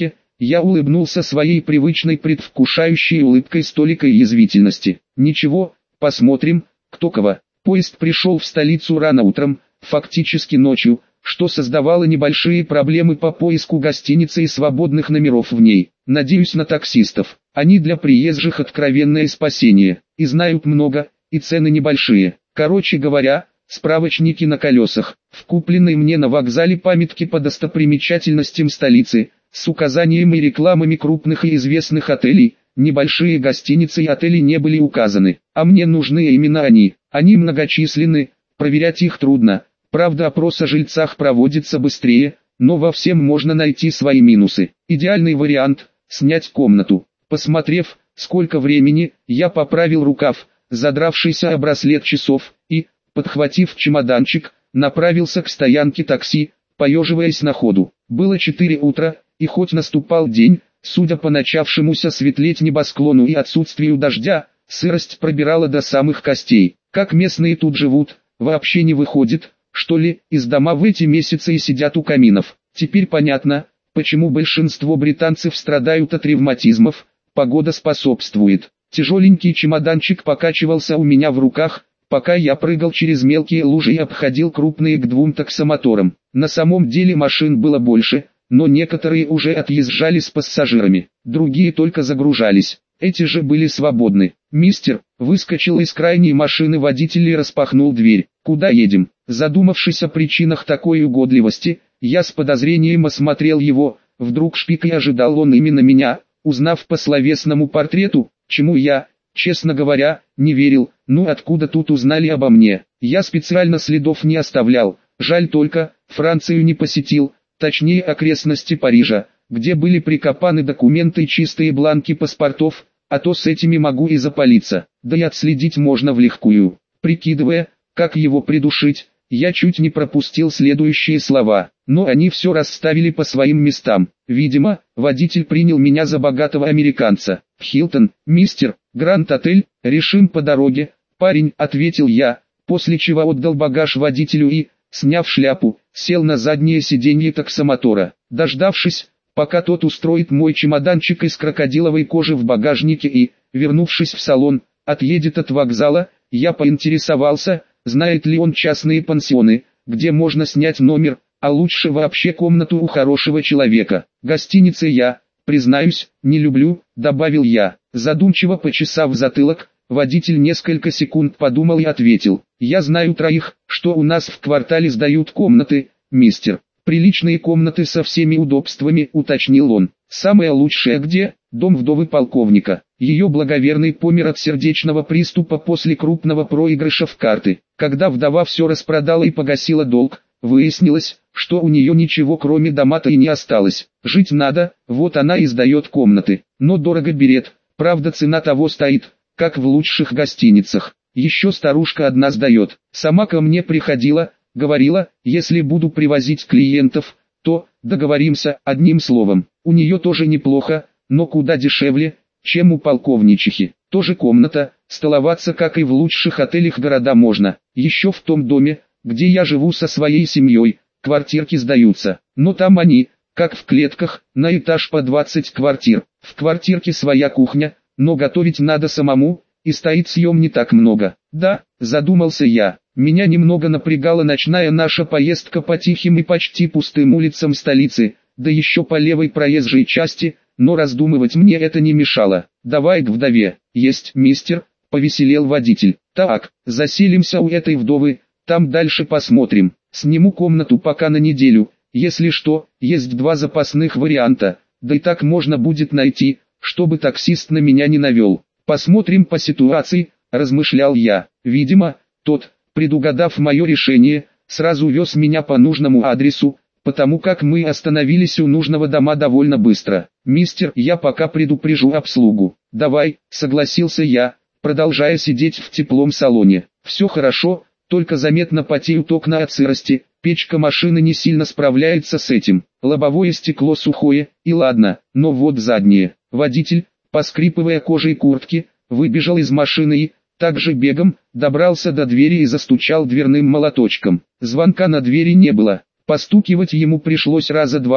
Я улыбнулся своей привычной предвкушающей улыбкой с толикой язвительности. Ничего, посмотрим, кто кого. Поезд пришел в столицу рано утром, фактически ночью, что создавало небольшие проблемы по поиску гостиницы и свободных номеров в ней. Надеюсь на таксистов. Они для приезжих откровенное спасение. И знают много, и цены небольшие. Короче говоря, справочники на колесах. В купленной мне на вокзале памятке по достопримечательностям столицы, с указанием и рекламами крупных и известных отелей, небольшие гостиницы и отели не были указаны. А мне нужны именно они. Они многочисленны, проверять их трудно. Правда, опрос о жильцах проводится быстрее, но во всем можно найти свои минусы. Идеальный вариант – снять комнату. Посмотрев, сколько времени, я поправил рукав, задравшийся о браслет часов, и, подхватив чемоданчик, направился к стоянке такси, поеживаясь на ходу. Было четыре утра, и хоть наступал день, судя по начавшемуся светлеть небосклону и отсутствию дождя, сырость пробирала до самых костей. Как местные тут живут, вообще не выходит, что ли, из дома в эти месяцы и сидят у каминов. Теперь понятно, почему большинство британцев страдают от ревматизмов, погода способствует. Тяжеленький чемоданчик покачивался у меня в руках, пока я прыгал через мелкие лужи и обходил крупные к двум таксомоторам. На самом деле машин было больше, но некоторые уже отъезжали с пассажирами, другие только загружались. Эти же были свободны. «Мистер», выскочил из крайней машины водитель и распахнул дверь. «Куда едем?» Задумавшись о причинах такой угодливости, я с подозрением осмотрел его. Вдруг шпик и ожидал он именно меня, узнав по словесному портрету, чему я, честно говоря, не верил. Ну откуда тут узнали обо мне? Я специально следов не оставлял. Жаль только, Францию не посетил, точнее окрестности Парижа, где были прикопаны документы и чистые бланки паспортов, а то с этими могу и запалиться, да и отследить можно влегкую. Прикидывая, как его придушить, я чуть не пропустил следующие слова, но они все расставили по своим местам. Видимо, водитель принял меня за богатого американца. «Хилтон, мистер, Гранд-отель, решим по дороге», парень, ответил я, после чего отдал багаж водителю и, сняв шляпу, сел на заднее сиденье таксомотора. Дождавшись, пока тот устроит мой чемоданчик из крокодиловой кожи в багажнике и, вернувшись в салон, отъедет от вокзала, я поинтересовался, знает ли он частные пансионы, где можно снять номер, а лучше вообще комнату у хорошего человека. Гостиницы я, признаюсь, не люблю, добавил я. Задумчиво почесав затылок, водитель несколько секунд подумал и ответил: я знаю троих, что у нас в квартале сдают комнаты, мистер. Приличные комнаты со всеми удобствами, уточнил он. Самое лучшее где? Дом вдовы полковника. Ее благоверный помер от сердечного приступа после крупного проигрыша в карты. Когда вдова все распродала и погасила долг, выяснилось, что у нее ничего кроме дома-то и не осталось. Жить надо, вот она и сдает комнаты. Но дорого берет, правда цена того стоит, как в лучших гостиницах. Еще старушка одна сдает. Сама ко мне приходила, говорила, если буду привозить клиентов, то, договоримся, одним словом. У нее тоже неплохо, но куда дешевле, чем у полковничихи. Тоже комната, столоваться как и в лучших отелях города можно. Еще в том доме, где я живу со своей семьей, квартирки сдаются. Но там они, как в клетках, на этаж по двадцать квартир. В квартирке своя кухня, но готовить надо самому, и стоит съем не так много. Да, задумался я. Меня немного напрягала ночная наша поездка по тихим и почти пустым улицам столицы, да еще по левой проезжей части, но раздумывать мне это не мешало. «Давай к вдове». «Есть, мистер», — повеселел водитель. «Так, заселимся у этой вдовы, там дальше посмотрим. Сниму комнату пока на неделю, если что, есть два запасных варианта, да и так можно будет найти, чтобы таксист на меня не навел. Посмотрим по ситуации», — размышлял я. Видимо, тот, предугадав мое решение, сразу вез меня по нужному адресу, потому как мы остановились у нужного дома довольно быстро. «Мистер, я пока предупрежу обслугу». «Давай», — согласился я, продолжая сидеть в теплом салоне. «Все хорошо, только заметно потеют окна от сырости, печка машины не сильно справляется с этим. Лобовое стекло сухое, и ладно, но вот заднее». Водитель, поскрипывая кожей куртки, выбежал из машины и, также бегом, добрался до двери и застучал дверным молоточком. Звонка на двери не было. Постукивать ему пришлось раза два,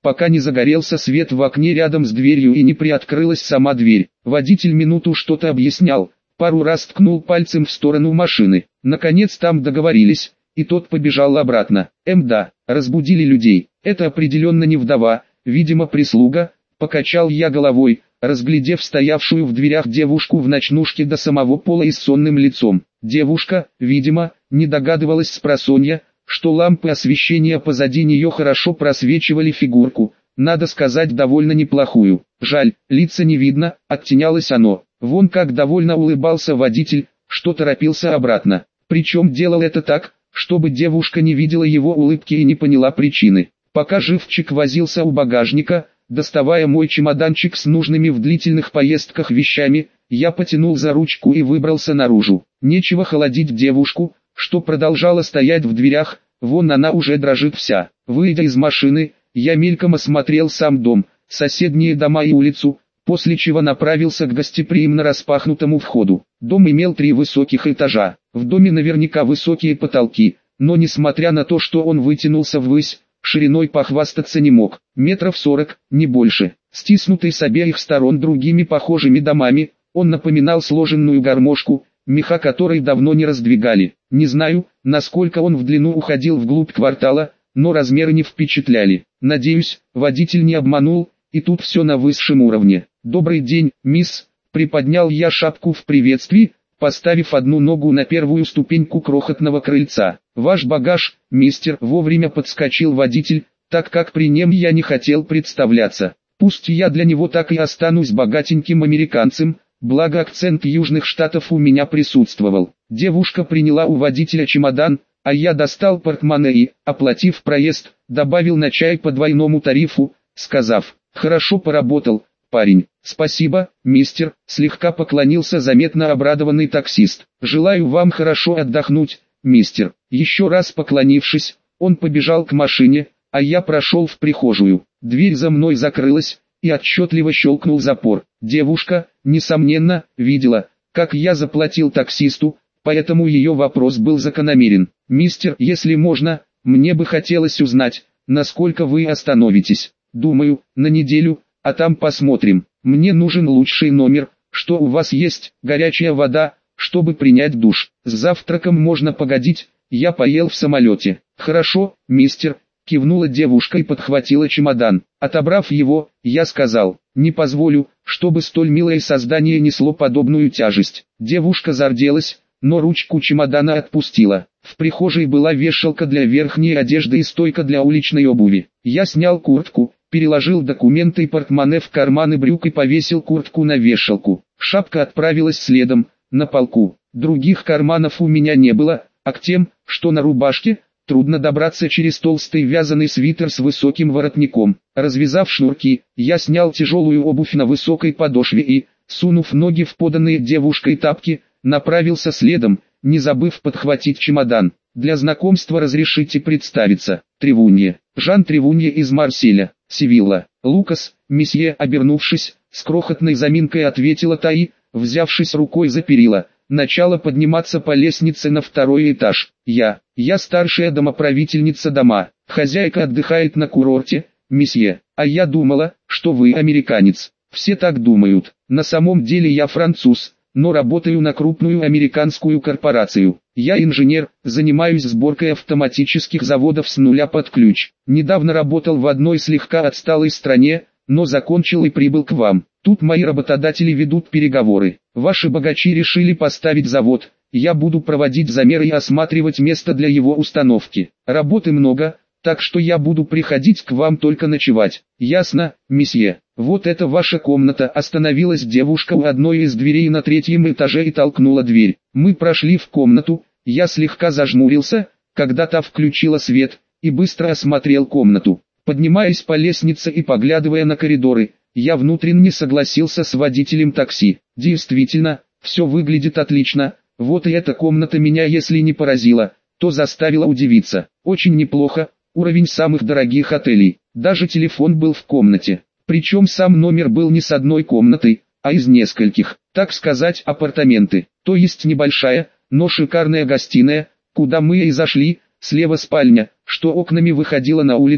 пока не загорелся свет в окне рядом с дверью и не приоткрылась сама дверь. Водитель минуту что-то объяснял, пару раз ткнул пальцем в сторону машины. Наконец там договорились, и тот побежал обратно. Эм да, разбудили людей. Это определенно не вдова, видимо прислуга. Покачал я головой, разглядев стоявшую в дверях девушку в ночнушке до самого пола и с сонным лицом. Девушка, видимо, не догадывалась спросонья, что лампы освещения позади нее хорошо просвечивали фигурку, надо сказать довольно неплохую. Жаль, лица не видно, оттенялось оно. Вон как довольно улыбался водитель, что торопился обратно. Причем делал это так, чтобы девушка не видела его улыбки и не поняла причины. Пока живчик возился у багажника, доставая мой чемоданчик с нужными в длительных поездках вещами, я потянул за ручку и выбрался наружу. Нечего холодить девушку, что продолжала стоять в дверях, вон она уже дрожит вся. Выйдя из машины, я мельком осмотрел сам дом, соседние дома и улицу, после чего направился к гостеприимно распахнутому входу. Дом имел три высоких этажа. В доме наверняка высокие потолки, но несмотря на то, что он вытянулся ввысь, шириной похвастаться не мог. Метров сорок, не больше. Стиснутый с обеих сторон другими похожими домами, он напоминал сложенную гармошку, меха которой давно не раздвигали. Не знаю, насколько он в длину уходил вглубь квартала, но размеры не впечатляли. Надеюсь, водитель не обманул, и тут все на высшем уровне. «Добрый день, мисс», — приподнял я шапку в приветствии, поставив одну ногу на первую ступеньку крохотного крыльца. «Ваш багаж, мистер», — вовремя подскочил водитель, так как при нем я не хотел представляться. Пусть я для него так и останусь богатеньким американцем, благо акцент Южных Штатов у меня присутствовал. Девушка приняла у водителя чемодан, а я достал портмоне и, оплатив проезд, добавил на чай по двойному тарифу, сказав: «Хорошо поработал, парень». «Спасибо, мистер», — слегка поклонился заметно обрадованный таксист. «Желаю вам хорошо отдохнуть, мистер». Еще раз поклонившись, он побежал к машине, а я прошел в прихожую. Дверь за мной закрылась, и отчетливо щелкнул запор. Девушка, несомненно, видела, как я заплатил таксисту, поэтому ее вопрос был закономерен. «Мистер, если можно, мне бы хотелось узнать, насколько вы остановитесь. Думаю, на неделю, а там посмотрим. Мне нужен лучший номер, что у вас есть, горячая вода, чтобы принять душ. С завтраком можно погодить, я поел в самолете». «Хорошо, мистер», — кивнула девушка и подхватила чемодан. Отобрав его, я сказал: «Не позволю, чтобы столь милое создание несло подобную тяжесть». Девушка зарделась, но ручку чемодана отпустила. В прихожей была вешалка для верхней одежды и стойка для уличной обуви. Я снял куртку, переложил документы и портмоне в карманы брюк и повесил куртку на вешалку. Шапка отправилась следом, на полку. Других карманов у меня не было, а к тем, что на рубашке, трудно добраться через толстый вязаный свитер с высоким воротником. Развязав шнурки, я снял тяжелую обувь на высокой подошве и, сунув ноги в поданные девушкой тапки, направился следом, не забыв подхватить чемодан. «Для знакомства разрешите представиться. Тревунье. Жан Тревунье из Марселя, Севилла». «Лукас, месье», обернувшись, с крохотной заминкой ответила та и, взявшись рукой за перила, начала подниматься по лестнице на второй этаж. «Я, я старшая домоправительница дома. Хозяйка отдыхает на курорте, месье. А я думала, что вы американец». «Все так думают. На самом деле я француз, но работаю на крупную американскую корпорацию. Я инженер, занимаюсь сборкой автоматических заводов с нуля под ключ. Недавно работал в одной слегка отсталой стране, но закончил и прибыл к вам. Тут мои работодатели ведут переговоры. Ваши богачи решили поставить завод, я буду проводить замеры и осматривать место для его установки. Работы много, так что я буду приходить к вам только ночевать». «Ясно, месье. Вот это ваша комната». Остановилась девушка у одной из дверей на третьем этаже и толкнула дверь. Мы прошли в комнату, я слегка зажмурился, когда та включила свет, и быстро осмотрел комнату. Поднимаясь по лестнице и поглядывая на коридоры, я внутренне согласился с водителем такси. Действительно, все выглядит отлично, вот и эта комната меня если не поразила, то заставила удивиться. Очень неплохо, уровень самых дорогих отелей. Даже телефон был в комнате. Причем сам номер был не с одной комнатой, а из нескольких, так сказать, апартаменты. То есть небольшая, но шикарная гостиная, куда мы и зашли, слева спальня, что окнами выходила на улицу,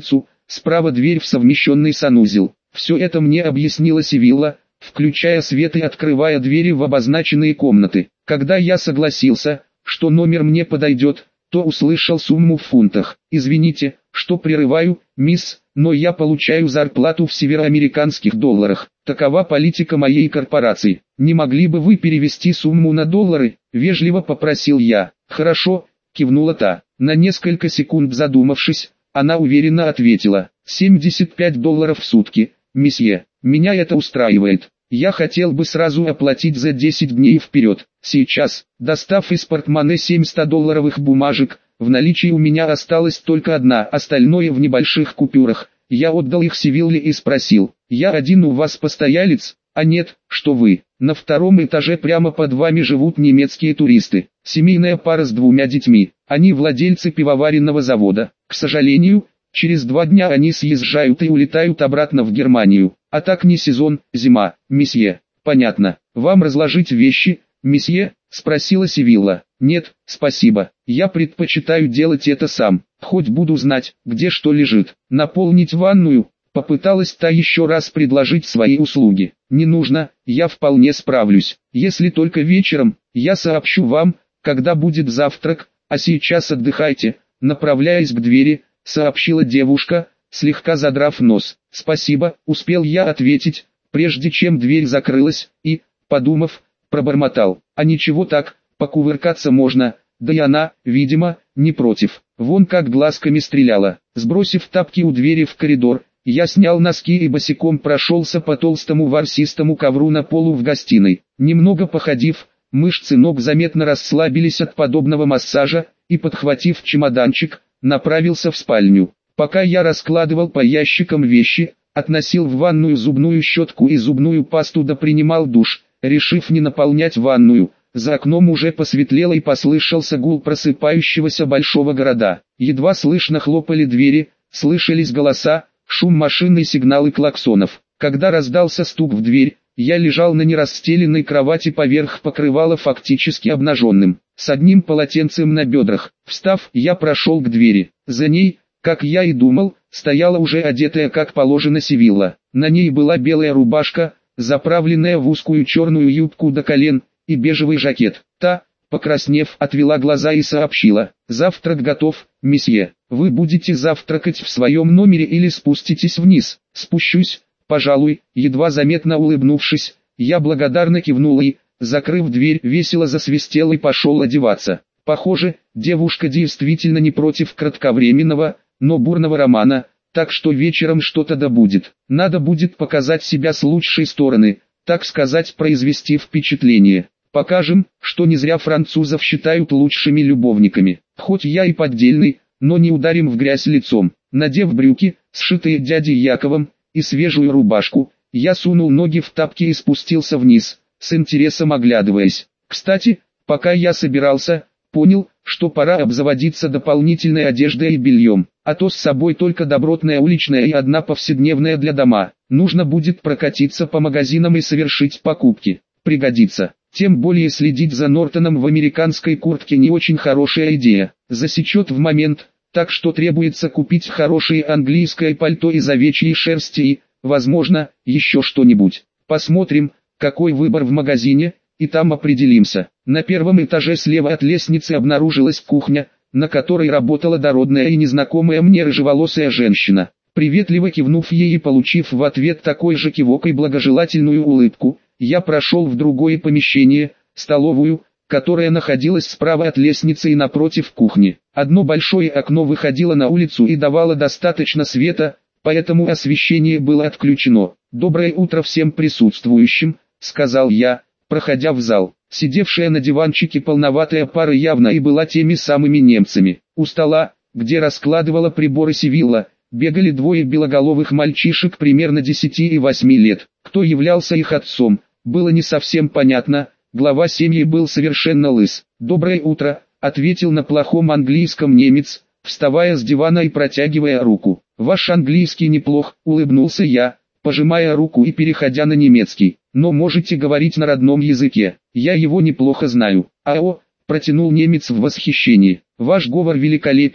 справа дверь в совмещенный санузел. Все это мне объяснила Сивилла, включая свет и открывая двери в обозначенные комнаты. Когда я согласился, что номер мне подойдет, то услышал сумму в фунтах. «Извините, что прерываю, мисс, но я получаю зарплату в североамериканских долларах. Такова политика моей корпорации. Не могли бы вы перевести сумму на доллары?» – вежливо попросил я. «Хорошо», – кивнула та. На несколько секунд задумавшись, она уверенно ответила: семьдесят пять долларов в сутки, месье. Меня это устраивает. Я хотел бы сразу оплатить за десять дней вперед. Сейчас, достав из портмоне семь ста-долларовых бумажек, в наличии у меня осталась только одна, остальное в небольших купюрах. Я отдал их Сивилле и спросил: «Я один у вас постоялец?» «А нет, что вы. На втором этаже прямо под вами живут немецкие туристы. Семейная пара с двумя детьми. Они владельцы пивоваренного завода. К сожалению, через два дня они съезжают и улетают обратно в Германию. А так не сезон, зима, месье». «Понятно. Вам разложить вещи, месье?» – спросила Сивилла. «Нет, спасибо. Я предпочитаю делать это сам. Хоть буду знать, где что лежит. Наполнить ванную?» Попыталась та еще раз предложить свои услуги. «Не нужно, я вполне справлюсь. Если только вечером, я сообщу вам, когда будет завтрак, а сейчас отдыхайте», – направляясь к двери, сообщила девушка, слегка задрав нос. «Спасибо», – успел я ответить, прежде чем дверь закрылась, и, подумав, пробормотал: «А ничего так, покувыркаться можно». Да и она, видимо, не против. Вон как глазками стреляла. Сбросив тапки у двери в коридор, я снял носки и босиком прошелся по толстому ворсистому ковру на полу в гостиной. Немного походив, мышцы ног заметно расслабились от подобного массажа, и, подхватив чемоданчик, направился в спальню. Пока я раскладывал по ящикам вещи, относил в ванную зубную щетку и зубную пасту да принимал душ, решив не наполнять ванную, за окном уже посветлело и послышался гул просыпающегося большого города. Едва слышно хлопали двери, слышались голоса, шум машин и сигналы клаксонов. Когда раздался стук в дверь, я лежал на нерастеленной кровати поверх покрывала фактически обнаженным, с одним полотенцем на бедрах. Встав, я прошел к двери. За ней, как я и думал, стояла уже одетая как положено Сивилла. На ней была белая рубашка, заправленная в узкую черную юбку до колен, и бежевый жакет. Та, покраснев, отвела глаза и сообщила: «Завтрак готов, месье. Вы будете завтракать в своем номере или спуститесь вниз?» «Спущусь, пожалуй», едва заметно улыбнувшись, я благодарно кивнул и, закрыв дверь, весело засвистел и пошел одеваться. Похоже, девушка действительно не против кратковременного, но бурного романа, так что вечером что-то да будет. Надо будет показать себя с лучшей стороны, так сказать, произвести впечатление. Покажем, что не зря французов считают лучшими любовниками. Хоть я и поддельный, но не ударим в грязь лицом. Надев брюки, сшитые дядей Яковом, и свежую рубашку, я сунул ноги в тапки и спустился вниз, с интересом оглядываясь. Кстати, пока я собирался, понял, что пора обзаводиться дополнительной одеждой и бельем, а то с собой только добротная уличная и одна повседневная для дома. Нужно будет прокатиться по магазинам и совершить покупки. Пригодится. Тем более следить за Нортоном в американской куртке не очень хорошая идея. Засечет в момент, так что требуется купить хорошее английское пальто из овечьей шерсти и, возможно, еще что-нибудь. Посмотрим, какой выбор в магазине, и там определимся. На первом этаже слева от лестницы обнаружилась кухня, на которой работала дородная и незнакомая мне рыжеволосая женщина. Приветливо кивнув ей и получив в ответ такой же кивок и благожелательную улыбку, я прошел в другое помещение, столовую, которая находилась справа от лестницы и напротив кухни. Одно большое окно выходило на улицу и давало достаточно света, поэтому освещение было отключено. «Доброе утро всем присутствующим», — сказал я, проходя в зал. Сидевшая на диванчике полноватая пара явно и была теми самыми немцами. У стола, где раскладывала приборы Сивилла, бегали двое белоголовых мальчишек примерно десяти и восьми лет. Кто являлся их отцом, было не совсем понятно, глава семьи был совершенно лыс. «Доброе утро», — ответил на плохом английском немец, вставая с дивана и протягивая руку. «Ваш английский неплох», — улыбнулся я, пожимая руку и переходя на немецкий. «Но можете говорить на родном языке, я его неплохо знаю». «Ао», — протянул немец в восхищении, — «ваш говор великолепен,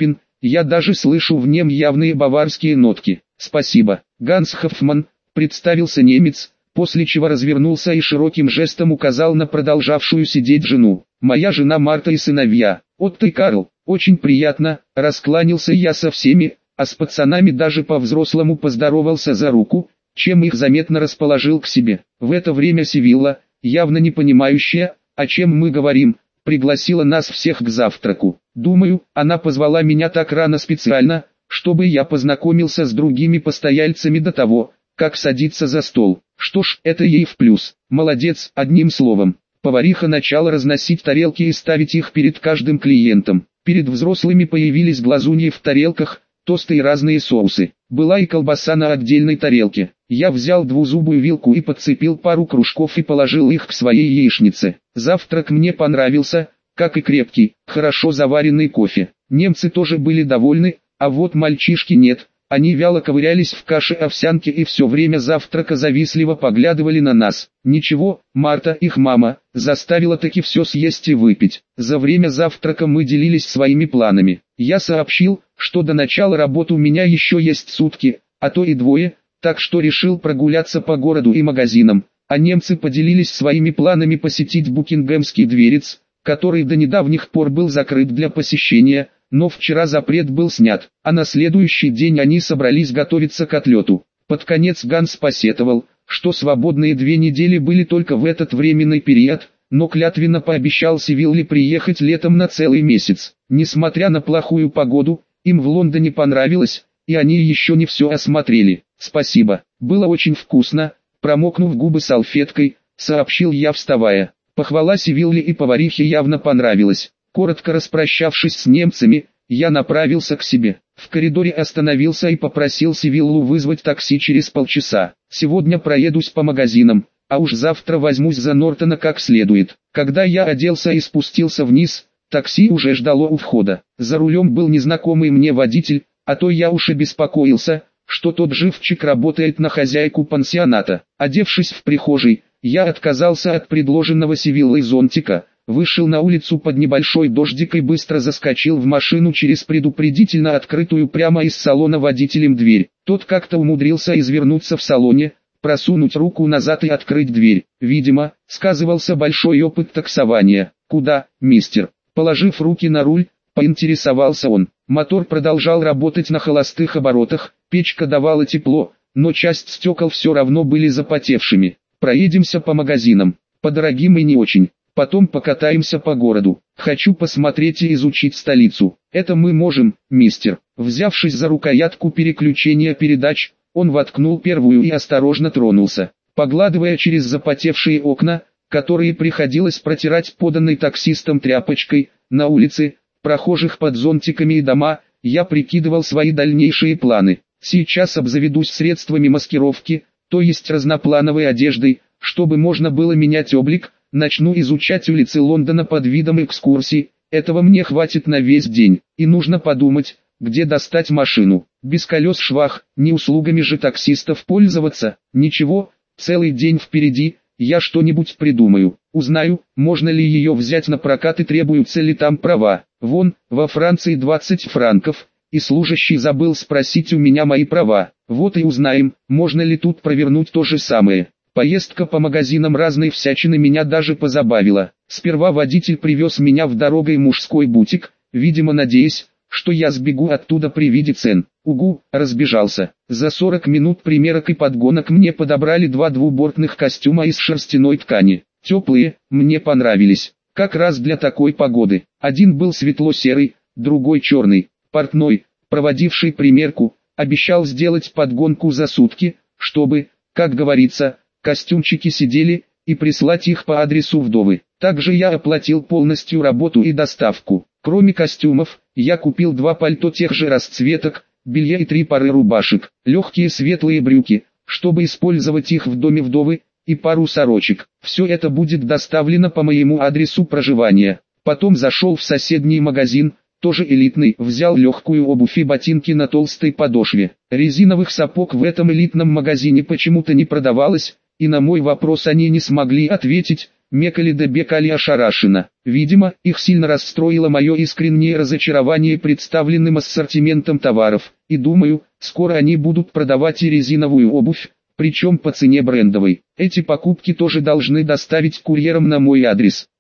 я даже слышу в нем явные баварские нотки. Спасибо. Ганс Хоффман, представился немец, после чего развернулся и широким жестом указал на продолжавшую сидеть жену. Моя жена Марта и сыновья, Отто и Карл. Очень приятно, раскланялся я со всеми, а с пацанами даже по-взрослому поздоровался за руку, чем их заметно расположил к себе. В это время Севилла, явно не понимающая, о чем мы говорим, пригласила нас всех к завтраку. Думаю, она позвала меня так рано специально, чтобы я познакомился с другими постояльцами до того, как садиться за стол. Что ж, это ей в плюс. Молодец, одним словом. Повариха начала разносить тарелки и ставить их перед каждым клиентом. Перед взрослыми появились глазуньи в тарелках, тосты и разные соусы. Была и колбаса на отдельной тарелке. Я взял двузубую вилку и подцепил пару кружков и положил их к своей яичнице. Завтрак мне понравился, как и крепкий, хорошо заваренный кофе. Немцы тоже были довольны, а вот мальчишки нет. Они вяло ковырялись в каше овсянки и все время завтрака завистливо поглядывали на нас. Ничего, Марта, их мама, заставила таки все съесть и выпить. За время завтрака мы делились своими планами. Я сообщил, что до начала работы у меня еще есть сутки, а то и двое, так что решил прогуляться по городу и магазинам. А немцы поделились своими планами посетить Букингемский дворец, который до недавних пор был закрыт для посещения, но вчера запрет был снят, а на следующий день они собрались готовиться к отлету. Под конец Ганс посетовал, что свободные две недели были только в этот временный период, но клятвенно пообещал Севилле приехать летом на целый месяц. Несмотря на плохую погоду, им в Лондоне понравилось, и они еще не все осмотрели. Спасибо, было очень вкусно, промокнув губы салфеткой, сообщил я, вставая. Похвала Севилле и поварихе явно понравилась. Коротко распрощавшись с немцами, я направился к себе. В коридоре остановился и попросил Севиллу вызвать такси через полчаса. Сегодня проедусь по магазинам, а уж завтра возьмусь за Нортона как следует. Когда я оделся и спустился вниз, такси уже ждало у входа. За рулем был незнакомый мне водитель, а то я уж и беспокоился, что тот живчик работает на хозяйку пансионата. Одевшись в прихожей, я отказался от предложенного Севиллой зонтика, вышел на улицу под небольшой дождик и быстро заскочил в машину через предупредительно открытую прямо из салона водителем дверь. Тот как-то умудрился извернуться в салоне, просунуть руку назад и открыть дверь. Видимо, сказывался большой опыт таксования. «Куда, мистер?» Положив руки на руль, поинтересовался он. Мотор продолжал работать на холостых оборотах, печка давала тепло, но часть стекол все равно были запотевшими. «Проедемся по магазинам, по дорогим и не очень. Потом покатаемся по городу. Хочу посмотреть и изучить столицу. Это мы можем, мистер». Взявшись за рукоятку переключения передач, он воткнул первую и осторожно тронулся. Поглядывая через запотевшие окна, которые приходилось протирать поданной таксистом тряпочкой, на улице, прохожих под зонтиками и дома, я прикидывал свои дальнейшие планы. Сейчас обзаведусь средствами маскировки, то есть разноплановой одеждой, чтобы можно было менять облик. Начну изучать улицы Лондона под видом экскурсий, этого мне хватит на весь день, и нужно подумать, где достать машину. Без колес швах, не услугами же таксистов пользоваться. Ничего, целый день впереди, я что-нибудь придумаю. Узнаю, можно ли ее взять на прокат и требуются ли там права. Вон, во Франции двадцать франков, и служащий забыл спросить у меня мои права. Вот и узнаем, можно ли тут провернуть то же самое. Поездка по магазинам разной всячины меня даже позабавила. Сперва водитель привез меня в дорогой мужской бутик, видимо надеясь, что я сбегу оттуда при виде цен. Угу, разбежался. За сорок минут примерок и подгонок мне подобрали два двубортных костюма из шерстяной ткани. Теплые, мне понравились. Как раз для такой погоды. Один был светло-серый, другой черный. Портной, проводивший примерку, обещал сделать подгонку за сутки, чтобы, как говорится, костюмчики сидели, и прислать их по адресу вдовы. Также я оплатил полностью работу и доставку. Кроме костюмов, я купил два пальто тех же расцветок, белье и три пары рубашек, легкие светлые брюки, чтобы использовать их в доме вдовы, и пару сорочек. Все это будет доставлено по моему адресу проживания. Потом зашел в соседний магазин, тоже элитный, взял легкую обувь и ботинки на толстой подошве. Резиновых сапог в этом элитном магазине почему-то не продавалось, и на мой вопрос они не смогли ответить, Мекали да Бекали ошарашена. Видимо, их сильно расстроило мое искреннее разочарование представленным ассортиментом товаров, и думаю, скоро они будут продавать и резиновую обувь, причем по цене брендовой. Эти покупки тоже должны доставить курьером на мой адрес.